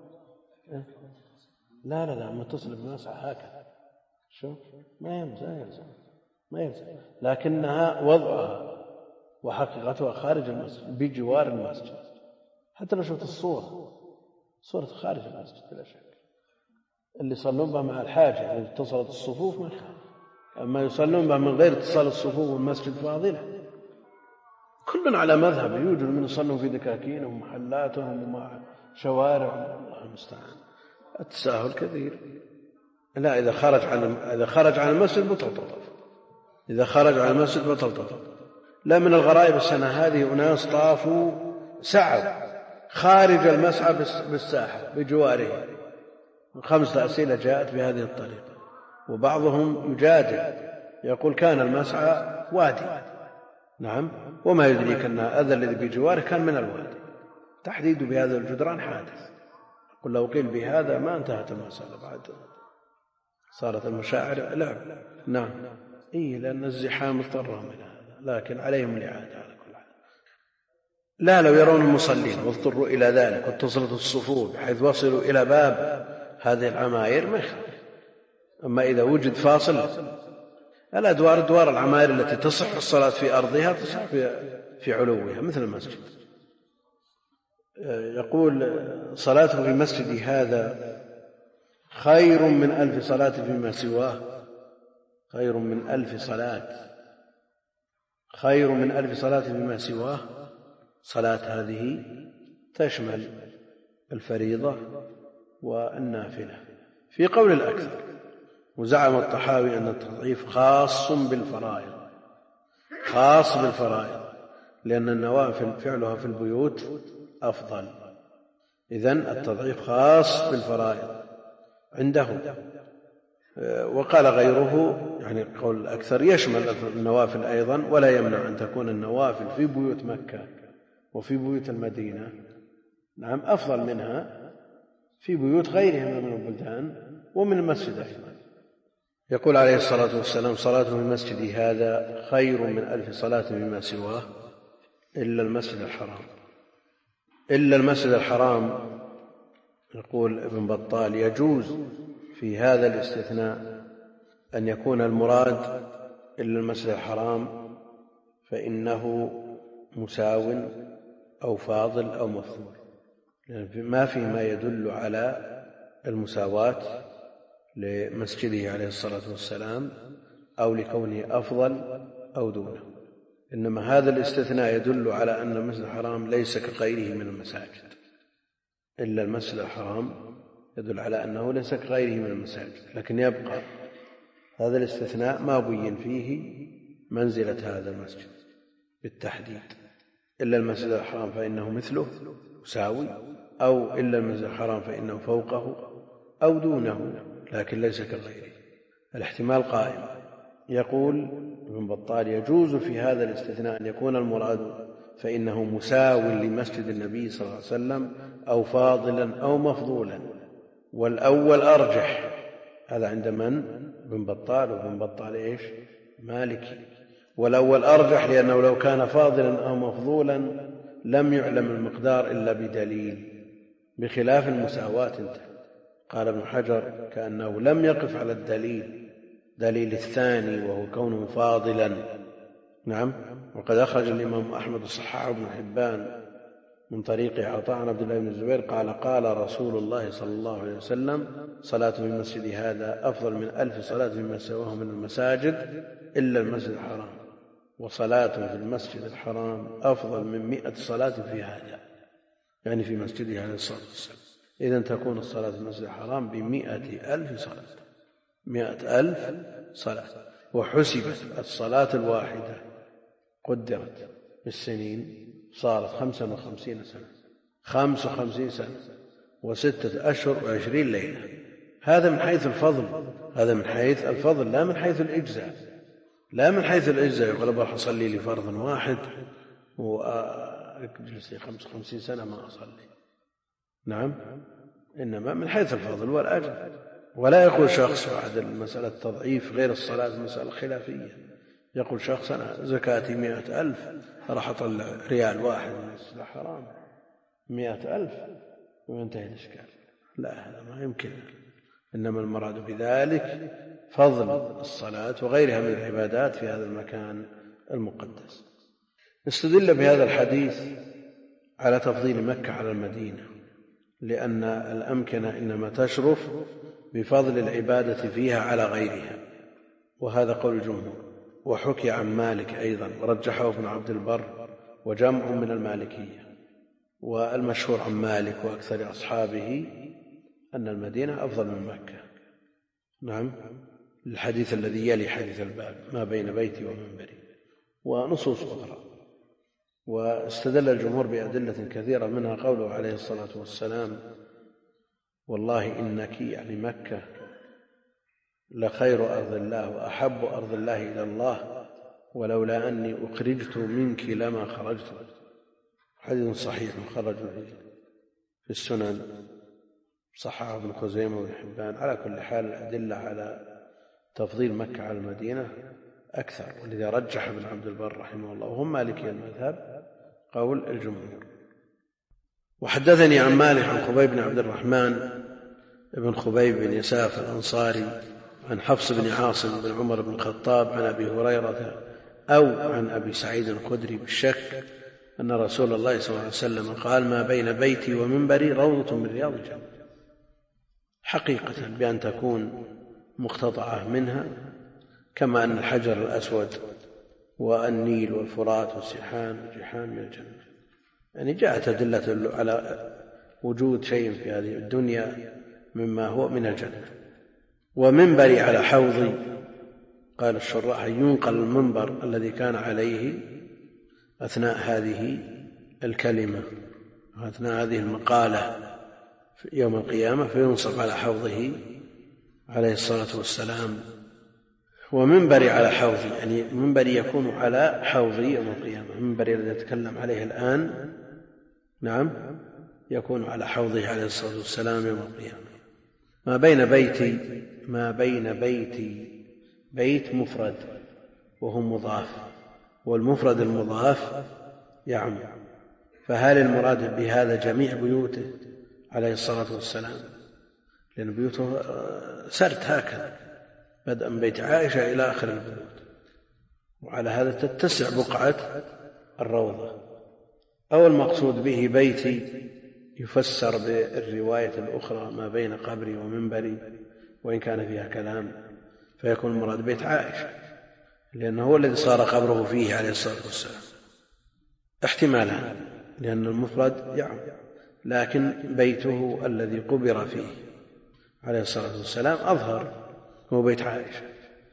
لا متصل بالمسعى هكذا، شوف ما يلزم، لكنها وضعها وحقيقتها خارج المسجد بجوار المسجد. حتى لو شفت صورة خارج المسجد بلا شك، اللي يصلون بها مع الحاجة إذا اتصلت الصفوف ما يخالف، أما يصلون بها من غير اتصال الصفوف والمسجد فاضلة. كل على مذهب، يوجد من يصلون في دكاكينهم ومحلاتهم ومع شوارعهم، الله المستعان، التساهل كثير. لا، إذا خرج عن المسجد بطل طواف، إذا خرج عن المسجد بطل طواف. لا، من الغرائب السنة هذه أناس طافوا سعوا خارج المسعى بالساحة بجواره، 5 أسئلة جاءت بهذه الطريقة. وبعضهم يجادل يقول كان المسعى وادي، نعم، وما يدريك أن هذا الذي بجواره كان من الوادي، تحديد بهذا الجدران حادث. قل لو قيل بهذا ما انتهت المسألة، بعد صارت المشاعر لعب. نعم، لأن الزحام اضطرهم إلى هذا، لكن عليهم الإعادة على كل حال. لا، لو يرون المصلين واضطروا إلى ذلك واتصلت الصفوف بحيث وصلوا إلى باب هذه العماير ما يخالف. أما إذا وجد فاصل، الأدوار دوار العماير التي تصح الصلاة في أرضها تصح في علوها مثل المسجد. يقول صلاته في مسجد هذا خير من 1000 صلاة فيما سواه. خير من 1000 صلاة، خير من 1000 صلاة فيما سواه. صلاة هذه تشمل الفريضة والنافلة في قول الأكثر. وزعم الطحاوي أن التضعيف خاص بالفرائض، خاص بالفرائض، لأن النوافل فعلها في البيوت أفضل. إذن التضعيف خاص بالفرائض عنده. وقال غيره، يعني قول الأكثر، يشمل النوافل أيضا، ولا يمنع أن تكون النوافل في بيوت مكة وفي بيوت المدينة نعم أفضل منها في بيوت غيرها من البلدان ومن المسجد أيضا. يقول عليه الصلاة والسلام صلاته في المسجد هذا خير من 1000 صلاة مما سواه إلا المسجد الحرام. إلا المسجد الحرام. يقول ابن بطال يجوز في هذا الاستثناء أن يكون المراد إلا المسجد الحرام فإنه مساو أو فاضل أو مفضول، يعني ما فيه ما يدل على المساواة لمسجده عليه الصلاة والسلام أو لكونه أفضل أو دونه. إنما هذا الاستثناء يدل على أن المسجد الحرام ليس كغيره من المساجد. إلا المسجد الحرام يدل على أنه ليس كغيره من المساجد، لكن يبقى هذا الاستثناء ما بين فيه منزلة هذا المسجد بالتحديد. إلا المسجد الحرام فإنه مثله مساوي، أو إلا المسجد الحرام فإنه فوقه أو دونه لكن ليس كغيره. الاحتمال قائم. يقول ابن بطال يجوز في هذا الاستثناء أن يكون المراد فإنه مساو لمسجد النبي صلى الله عليه وسلم أو فاضلا أو مفضولا، والأول أرجح. هذا عند من؟ ابن بطال. وابن بطال مالكي. والأول أرجح لأنه لو كان فاضلا أو مفضولا لم يعلم المقدار إلا بدليل، بخلاف المساواة. قال ابن حجر كأنه لم يقف على دليل الثاني وهو كونه فاضلا. نعم. وقد أخرج الإمام أحمد الصحاح بن حبان من طريق عطاء عن عبد الله بن الزبير قال قال رسول الله صلى الله عليه وسلم صلاة في المسجد هذا أفضل من 1000 صلاة فيما سواه من المساجد إلا المسجد الحرام، وصلاة في المسجد الحرام أفضل من 100 صلاة في هذا، يعني في مسجده عليه الصلاة والسلام. إذن تكون الصلاة في المسجد الحرام ب100,000 صلاة، 100,000 صلاة. وحسبت الصلاة الواحدة قدرت بالسنين صارت 55 سنة، 55 سنة و6 أشهر و20 ليلة. هذا من حيث الفضل، هذا من حيث الفضل، لا من حيث الإجزاء. لا من حيث الإجزاء يقول بروح أصلي لي فرض واحد وأجلس لي 55 سنة ما أصلي. نعم. إنما من حيث الفضل والأجر. ولا يقول شخص بعد المسألة تضعيف غير الصلاة مسألة خلافية، يقول شخص أنا زكاتي 100,000 راح أطلع ريال واحد من المسجد الحرام 100,000 وينتهي الإشكال. لا، هذا ما يمكن. إنما المراد بذلك فضل الصلاة وغيرها من العبادات في هذا المكان المقدس. استدل بهذا الحديث على تفضيل مكة على المدينة، لأن الأمكنة إنما تشرف بفضل العبادة فيها على غيرها، وهذا قول الجمهور. وحكي عن مالك أيضا ورجحه ابن عبد البر وجمع من المالكية. والمشهور عن مالك وأكثر أصحابه أن المدينة أفضل من مكة. نعم، الحديث الذي يلي حديث الباب ما بين بيتي ومنبري، ونصوص أخرى. واستدل الجمهور بأدلة كثيرة منها قوله عليه الصلاة والسلام والله إنك يعني مكة لخير أرض الله وأحب أرض الله إلى الله، ولولا أني أخرجت منك لما خرجت. حديث صحيح خرجه في السنن، صححه ابن خزيمة وابن حبان. على كل حال الأدلة على تفضيل مكة على المدينة أكثر، ولذا رجح ابن عبد البر رحمه الله وهم مالكي المذهب قول الجمهور. وحدثني عن مالك عن خبيب بن عبد الرحمن بن خبيب بن يساف الأنصاري عن حفص بن عاصم بن عمر بن الخطاب عن أبي هريرة أو عن أبي سعيد الخدري بالشك أن رسول الله صلى الله عليه وسلم قال: ما بين بيتي ومنبري روضة من رياض الجنة، حقيقة بأن تكون مقتطعة منها، كما أن الحجر الأسود والنيل والفرات والسيحان والجيحان من الجنة. يعني جاءت أدلة على وجود شيء في هذه الدنيا مما هو من الجنة. ومنبري على حوضي، قال الشراح ينقل المنبر الذي كان عليه أثناء هذه الكلمة، أثناء هذه المقالة يوم القيامة، فينصب على حوضه عليه الصلاة والسلام. ومنبري على حوضي يعني منبري يكون على حوضي يوم القيامة، منبري الذي يتكلم عليه الآن نعم يكون على حوضه عليه الصلاة والسلام يوم القيامة. ما بين بيتي بيت مفرد وهو مضاف، والمفرد المضاف يعم، فهل المراد بهذا جميع بيوته عليه الصلاة والسلام؟ لأن بيوته سرد هكذا بدءا من بيت عائشة إلى آخر البيوت، وعلى هذا تتسع بقعة الروضة. أو المقصود به بيتي يفسر بالرواية الأخرى ما بين قبري ومنبري، وإن كان فيها كلام، فيكون المراد بيت عائشة لأنه هو الذي صار قبره فيه عليه الصلاة والسلام. احتمالها لأن المفرد يعم، لكن بيته الذي قبر فيه عليه الصلاة والسلام أظهر هو بيت عائشة.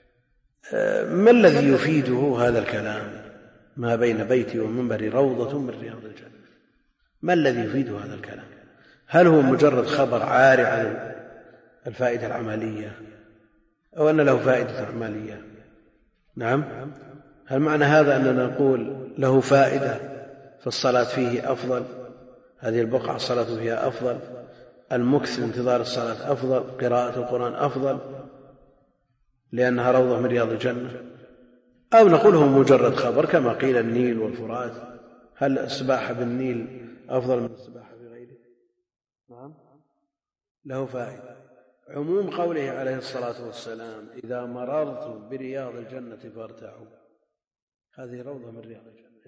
ما الذي يفيده هذا الكلام ما بين بيتي ومنبري روضة من رياض الجنة؟ ما الذي يفيده هذا الكلام؟ هل هو مجرد خبر عاري عن الفائدة العملية أو أن له فائدة عملية؟ نعم، هل معنى هذا أننا نقول له فائدة فالصلاة فيه أفضل، هذه البقعة الصلاة فيها أفضل، المكث انتظار الصلاة أفضل، قراءة القرآن أفضل لأنها روضة من رياض الجنة؟ أو نقوله مجرد خبر كما قيل النيل والفرات، هل السباحة بالنيل أفضل من السباحة بغيره؟ نعم، له فائدة. عموم قوله عليه الصلاة والسلام إذا مررتم برياض الجنة فارتعوا، هذه روضة من رياض الجنة.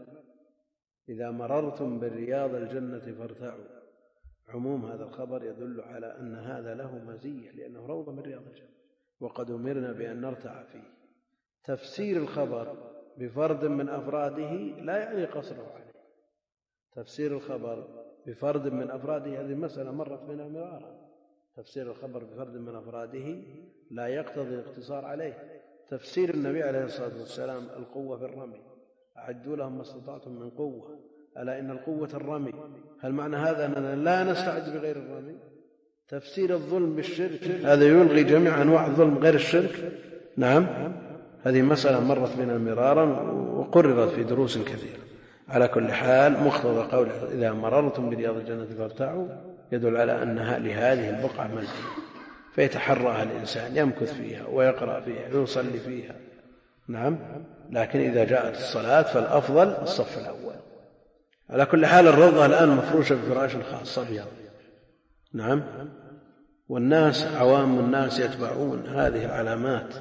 إذا مررتم برياض الجنة فارتعوا، عموم هذا الخبر يدل على أن هذا له مزية لأنه روضة من رياض الجنة، وقد أمرنا بأن نرتع فيه. تفسير الخبر بفرد من أفراده لا يعني قصره عليه. تفسير الخبر بفرد من أفراده هذه مسألة مرت بنا مرارا. تفسير الخبر بفرد من أفراده لا يقتضي الاقتصار عليه. تفسير النبي عليه الصلاة والسلام القوة في الرمي، أعدوا لهم ما استطعتم من قوة، ألا إن القوة الرمي، هل معنى هذا أننا لا نستعد بغير الرمي؟ تفسير الظلم بالشرك، هذا يلغي جميع أنواع الظلم غير الشرك. نعم، هذه مسألة مرت بنا مرارا وقررت في دروس كثيرة. على كل حال مقتضى قوله إذا مررتم برياض الجنة فارتعوا يدل على أنها لهذه البقعة مزية، فيتحرى الإنسان يمكث فيها ويقرأ فيها ويصلي فيها. نعم، لكن إذا جاءت الصلاة فالأفضل الصف الأول. على كل حال الروضة الآن مفروشة بفراش خاص أبيض. نعم، والناس عوام الناس يتبعون هذه العلامات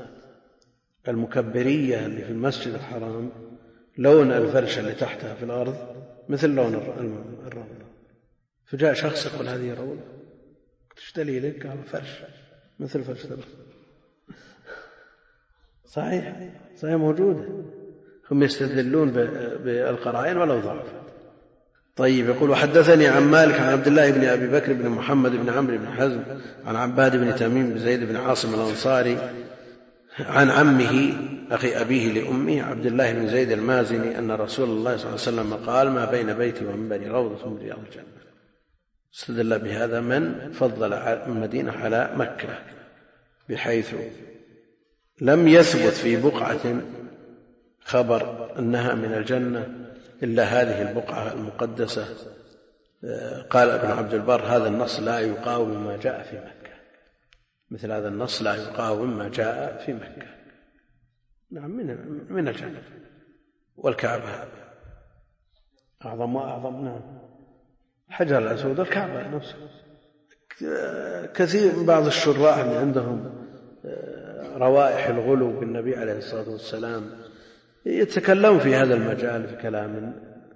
المكبرية اللي في المسجد الحرام، لون الفرشة اللي تحتها في الأرض مثل لون الروضة، فجاء شخص يقول هذه روضة، ايش دليلك؟ قال فرش مثل فرشة الأرض. صحيح موجودة، هم يستدلون بالقرائن ولو ضعفت. طيب، يقول وحدثني عن مالك عن عبد الله بن أبي بكر بن محمد بن عمرو بن حزم عن عباد بن تميم بن زيد بن عاصم الأنصاري عن عمه أخي أبيه لأمه عبد الله بن زيد المازني أن رسول الله صلى الله عليه وسلم قال ما بين بيتي ومنبري روضة من رياض الجنة. استدل بهذا من فضل المدينة على مكة، بحيث لم يثبت في بقعة خبر أنها من الجنة إلا هذه البقعة المقدسة. قال ابن عبد البر: هذا النص لا يقاوم ما جاء في مكة، مثل هذا النص لا يقاوم ما جاء في مكة. نعم، من الجنة. والكعبة أعظم وأعظم. نعم، الحجر الأسود الكعبة نفسه. كثير من بعض الشراح اللي عندهم روائح الغلو بالنبي عليه الصلاة والسلام يتكلم في هذا المجال في كلام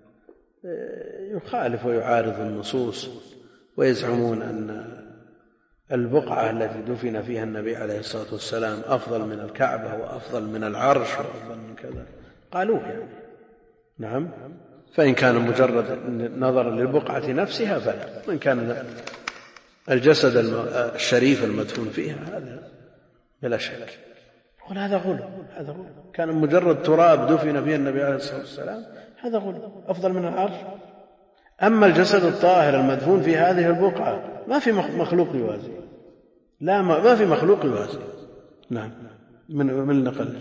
يخالف ويعارض النصوص، ويزعمون أن البقعة التي دفن فيها النبي عليه الصلاة والسلام أفضل من الكعبة وأفضل من العرش وأفضل من كذا، قالوه يعني. نعم، فإن كان مجرد نظرا للبقعة نفسها فلا، وإن كان الجسد الشريف المدفون فيها هذا بلا شك. يقول هذا غلو، هذا غلو. كان مجرد تراب دفن فيه النبي عليه الصلاة والسلام هذا غلو، أفضل من العرش. أما الجسد الطاهر المدفون في هذه البقعة ما في مخلوق يوازي، لا ما في مخلوق يوازي. نعم، من نقل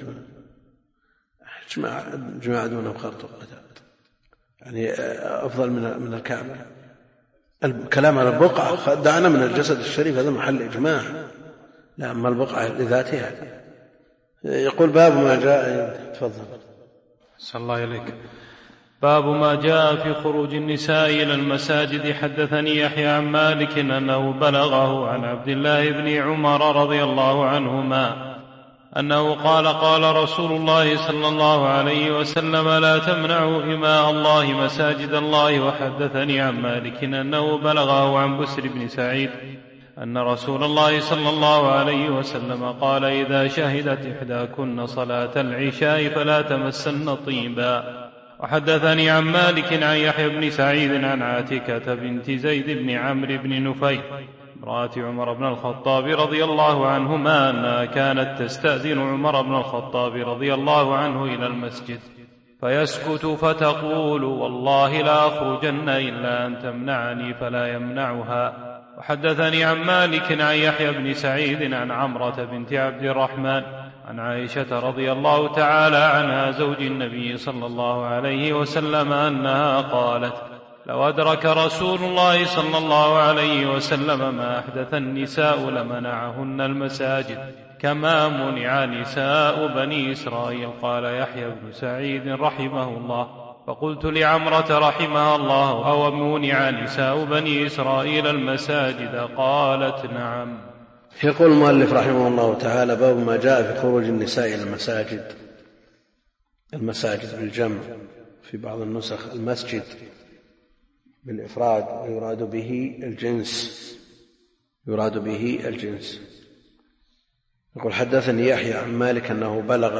جماعة دونه خرط وقتاد، يعني أفضل من الكعبة. الكلام على البقعة دعنا من الجسد الشريف، هذا محل إجماع. لا، أما البقعة لذاتها. يقول: باب ما جاء. تفضل. صلى الله إليك. باب ما جاء في خروج النساء إلى المساجد. حدثني يحيى عن مالك أنه بلغه عن عبد الله بن عمر رضي الله عنهما أنه قال: قال رسول الله صلى الله عليه وسلم: لا تمنعوا إماء الله مساجد الله. وحدثني عن مالك أنه بلغه عن بسر بن سعيد أن رسول الله صلى الله عليه وسلم قال: إذا شهدت إحداكن صلاة العشاء فلا تمسن طيبا. وحدثني عن مالك عن يحيى بن سعيد عن عاتكة بنت زيد بن عمرو بن نفيل امرأة عمر بن الخطاب رضي الله عنهما أنها كانت تستأذن عمر بن الخطاب رضي الله عنه إلى المسجد فيسكت فتقول: والله لا أخرجن إلا أن تمنعني، فلا يمنعها. وحدثني عن مالك عن يحيى بن سعيد عن عمرة بنت عبد الرحمن عن عائشة رضي الله تعالى عنها زوج النبي صلى الله عليه وسلم أنها قالت: لو أدرك رسول الله صلى الله عليه وسلم ما أحدث النساء لمنعهن المساجد كما منع نساء بني إسرائيل. قال يحيى بن سعيد رحمه الله: فقلت لعمرة رحمها الله: أو منع نساء بني إسرائيل المساجد؟ قالت: نعم. يقول المؤلف رحمه الله تعالى: باب ما جاء في خروج النساء إلى المساجد بالجمع، في بعض النسخ المسجد بالإفراد، ويراد به الجنس. يقول: حدثني يحيى عن مالك أنه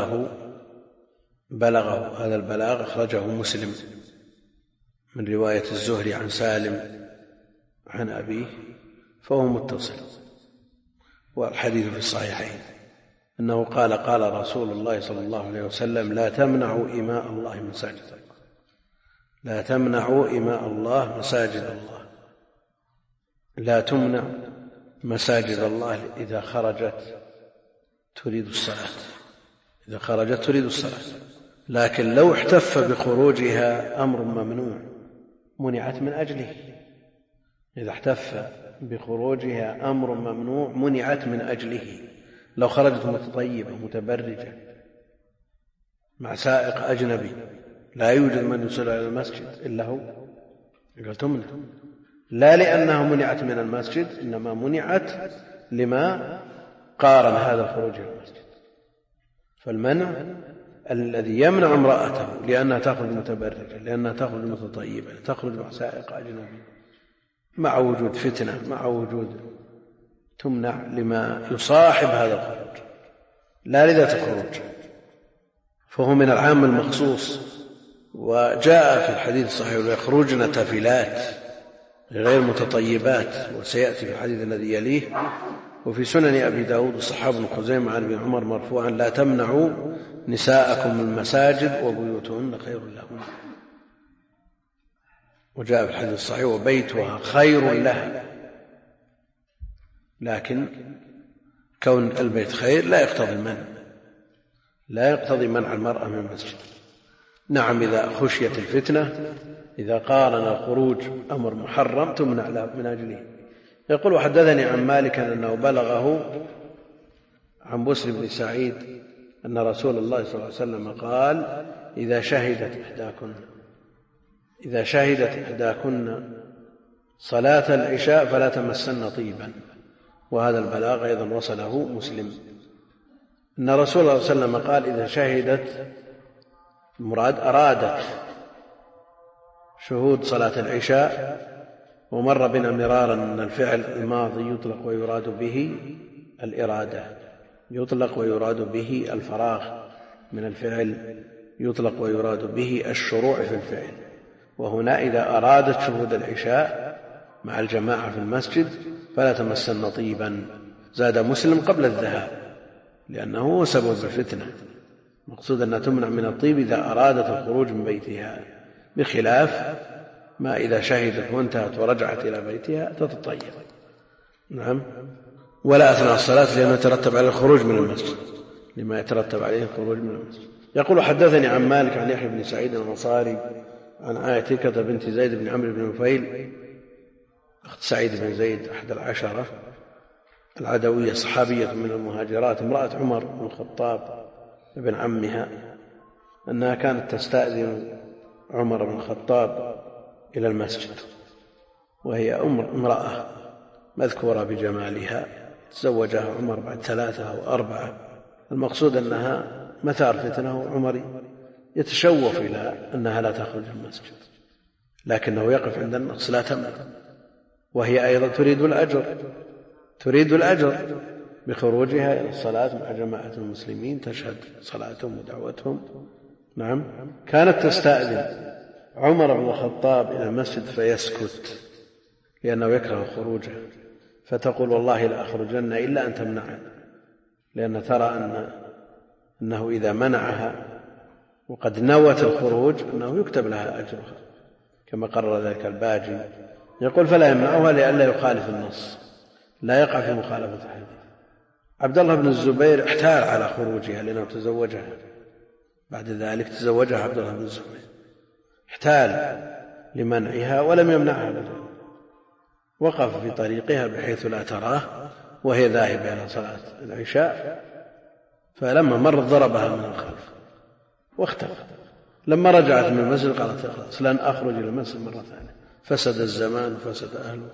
بلغه هذا البلاغ أخرجه مسلم من رواية الزهري عن سالم عن أبيه، فهو متصل، والحديث في الصحيحين، أنه قال: قال رسول الله صلى الله عليه وسلم: لا تمنعوا إماء الله مساجد الله. لا تمنعوا إماء الله مساجد الله. لا تمنع مساجد الله إذا خرجت تريد الصلاة. لكن لو احتف بخروجها أمر ممنوع منعت من أجله. إذا احتف بخروجها أمر ممنوع منعت من أجله. لو خرجت متطيبة متبرجة مع سائق أجنبي لا يوجد من يصل إلى المسجد إلا هو، يقول تمنع، لا لأنها منعت من المسجد، إنما منعت لما قارن هذا الخروج إلى المسجد. فالمنع الذي يمنع امرأته لأنها تخرج متبرجة، لأنها تخرج متطيبة، تخرج مع سائق أجنبي، مع وجود فتنة، مع وجود، تمنع لما يصاحب هذا الخروج، لا لذات الخروج، فهو من العام المخصوص. وجاء في الحديث الصحيح: ويخرجن تافلات غير متطيبات، وسيأتي في الحديث الذي يليه. وفي سنن أبي داود وصحابه بن خزيمة عن ابن عمر مرفوعا: لا تمنعوا نساءكم المساجد وبيوتهن خير لهن. وجاء في الحديث الصحيح وبيتها خير لها، لكن كون البيت خير لا يقتضي منع المرأة من المسجد. نعم إذا خشيت الفتنة، إذا قارن الخروج أمر محرم تمنع من أجله. يقول وحدثني عن مالك أنه بلغه عن بسر بن سعيد أن رسول الله صلى الله عليه وسلم قال إذا شهدت إحداكن صلاة العشاء فلا تمسن طيبا. وهذا البلاغ أيضا وصله مسلم، أن رسول الله صلى الله عليه وسلم قال إذا شهدت، المراد أرادت شهود صلاة العشاء. ومر بنا مرارا أن الفعل الماضي يطلق ويراد به الإرادة، يطلق ويراد به الفراغ من الفعل، يطلق ويراد به الشروع في الفعل. وهنا إذا أرادت شهود العشاء مع الجماعة في المسجد فلا تمسن طيبا. زاد مسلم قبل الذهاب لأنه هو سبب الفتنة، مقصود أنها تمنع من الطيب إذا أرادت الخروج من بيتها، بخلاف ما إذا شهدت وانتهت ورجعت إلى بيتها تتطيب. نعم، ولا أثناء الصلاة لأنه يترتب على الخروج من المسجد، لما يترتب عليه الخروج من المسجد. يقول حدثني عن مالك عن يحيى بن سعيد الأنصاري عن عاتكة بنت زيد بن عمرو بن نفيل أخت سعيد بن زيد أحد العشرة العدوية صحابية من المهاجرات، امرأة عمر بن الخطاب ابن عمها، أنها كانت تستأذن عمر بن الخطاب إلى المسجد، وهي امرأة مذكورة بجمالها، تزوجها عمر بعد 3 أو 4. المقصود أنها مثار فتنة عمر يتشوف إلى أنها لا تخرج من المسجد، لكنه يقف عند النص لا تمنع، وهي أيضا تريد الأجر بخروجها إلى الصلاة مع جماعة المسلمين، تشهد صلاتهم ودعوتهم. نعم، كانت تستأذن عمر بن الخطاب إلى المسجد فيسكت لأنه يكره خروجه، فتقول والله لا أخرجن إلا أن تمنعني، لأن ترى أنه إذا منعها وقد نوت الخروج أنه يكتب لها أجرها، كما قرر ذلك الباجي. يقول فلا يمنعها لئلا يخالف النص، لا يقع في مخالفة الحديث. عبد الله بن الزبير احتال على خروجها لأنه تزوجها، بعد ذلك تزوجها عبد الله بن الزبير، احتال لمنعها ولم يمنعها أبدا، وقف في طريقها بحيث لا تراه وهي ذاهبة إلى صلاة العشاء، فلما مرت ضربها من الخلف واختفى. لما رجعت من المسجد قالت خلاص لن أخرج إلى المسجد مرة ثانية، فسد الزمان وفسد أهله.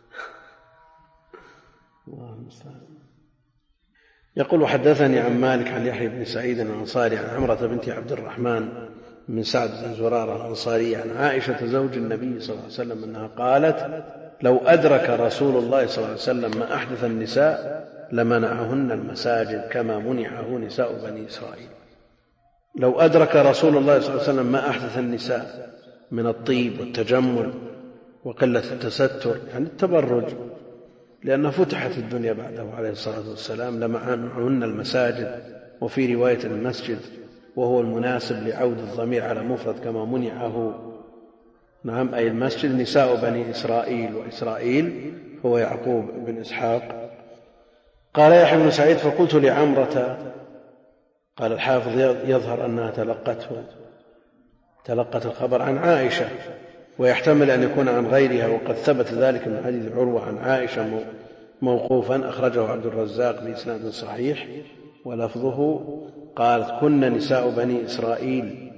الله المستعان. يقول حدثني عن مالك عن يحيى بن سعيد الأنصاري عن عمرة بنت عبد الرحمن من سعد بن زرارة الأنصاري عن عائشة زوج النبي صلى الله عليه وسلم أنها قالت لو أدرك رسول الله صلى الله عليه وسلم ما أحدث النساء لمنعهن المساجد كما منعه نساء بني إسرائيل. لو أدرك رسول الله صلى الله عليه وسلم ما أحدث النساء من الطيب والتجمل وقلة التستر، يعني التبرج، لأنه فتحت الدنيا بعده عليه الصلاة والسلام، لمنعهن المساجد، وفي رواية المسجد وهو المناسب لعود الضمير على مفرد كما منعه. نعم، أي المسجد نساء بني إسرائيل، وإسرائيل هو يعقوب بن إسحاق. قال يحيى بن سعيد فقلت لعمرة، قال الحافظ يظهر أنها تلقت الخبر عن عائشة، ويحتمل أن يكون عن غيرها، وقد ثبت ذلك من حديث عروة عن عائشة موقوفا أخرجه عبد الرزاق بإسناد صحيح، ولفظه قالت كن نساء بني إسرائيل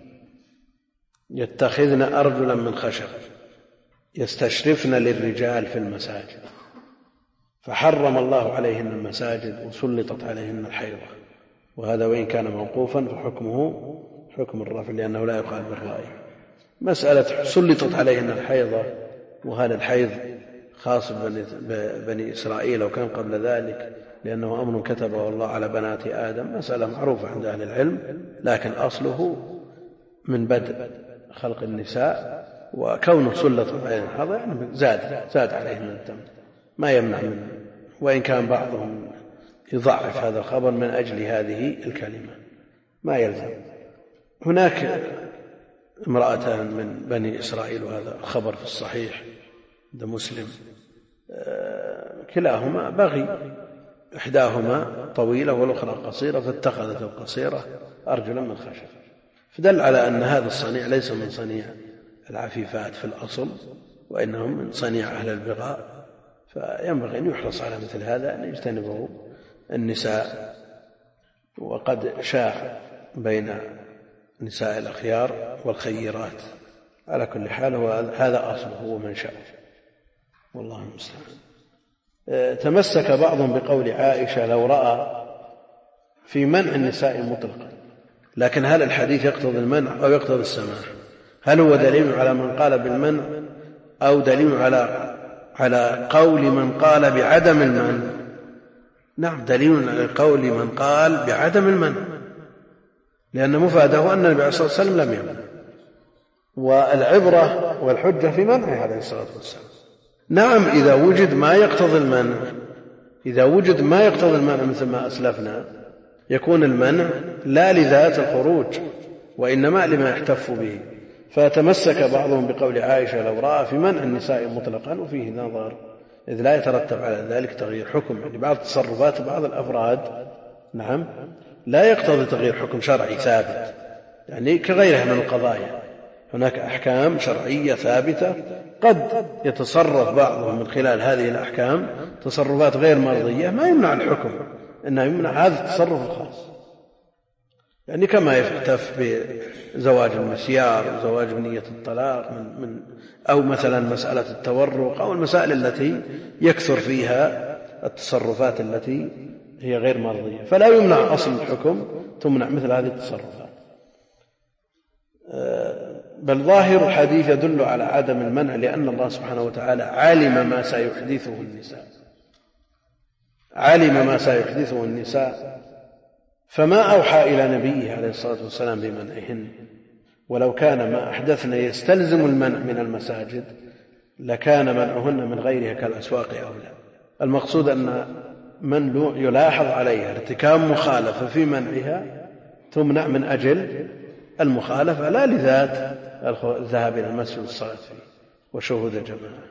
يتخذن أرجلا من خشب يستشرفن للرجال في المساجد، فحرم الله عليهن المساجد وسلطت عليهن الحيضة. وهذا وإن كان موقوفا فحكمه حكم الرفع لأنه لا يقال بالرأي. مسألة سلطت عليهن الحيضة، وهذا الحيض خاص ببني إسرائيل وكان قبل ذلك، لأنه أمر كتبه الله على بنات آدم، مسألة معروفة عند أهل العلم، لكن أصله من بدء خلق النساء، وكونه سلطت عليهن الحيضة يعني زاد عليهن الدم، ما يمنع منه، وإن كان بعضهم يضعف هذا الخبر من أجل هذه الكلمة، ما يلزم. هناك امرأتان من بني إسرائيل، وهذا الخبر في الصحيح عند مسلم، كلاهما بغي، إحداهما طويلة والأخرى قصيرة، فاتخذت القصيرة أرجلا من خشب، فدل على أن هذا الصنيع ليس من صنيع العفيفات في الأصل، وإنهم من صنيع أهل البغاء، فينبغي أن يحرص على مثل هذا، أن يجتنبه النساء. وقد شاع بين نساء الأخيار والخيرات، على كل حال هذا أصله ومنشأه، والله المستعان. تمسك بعضهم بقول عائشة لو رأى في منع النساء مطلقا، لكن هل الحديث يقتضي المنع أو يقتضي السماح؟ هل هو دليل على من قال بالمنع أو دليل على قول من قال بعدم المنع؟ نعم، دليل على قول من قال بعدم المنع، لأن مفاده أن النبي صلى الله عليه وسلم لم يمنع، والعبرة والحجة في منعه عليه الصلاة والسلام. نعم، إذا وجد ما يقتضي المنع، إذا وجد ما يقتضي المنع مثل ما أسلفنا، يكون المنع لا لذات الخروج وإنما لما يحتف به. فتمسك بعضهم بقول عائشة لو رأى في منع النساء مطلقا، وفيه نظر، إذ لا يترتب على ذلك تغيير حكم، يعني بعض تصرفات بعض الأفراد نعم لا يقتضي تغيير حكم شرعي ثابت، يعني كغيرها من القضايا، هناك أحكام شرعية ثابتة قد يتصرف بعضهم من خلال هذه الأحكام تصرفات غير مرضية ما يمنع الحكم، إنه يمنع هذا التصرف الخاص، يعني كما يحتف بزواج المسيار وزواج بنية الطلاق أو مثلا مسألة التورق أو المسائل التي يكثر فيها التصرفات التي هي غير مرضية، فلا يمنع أصل الحكم، تمنع مثل هذه التصرفات. بل ظاهر الحديث يدل على عدم المنع، لأن الله سبحانه وتعالى علم ما سيحدثه النساء، علم ما سيحدثه النساء، فما أوحى إلى نبيه عليه الصلاة والسلام بمنعهن، ولو كان ما أحدثن يستلزم المنع من المساجد لكان منعهن من غيرها كالأسواق أولى. المقصود أن من يلاحظ عليها ارتكاب مخالفة في منعها تمنع من أجل المخالفة، لا لذات الذهاب إلى المسجد والصلاة فيه وشهود الجماعة.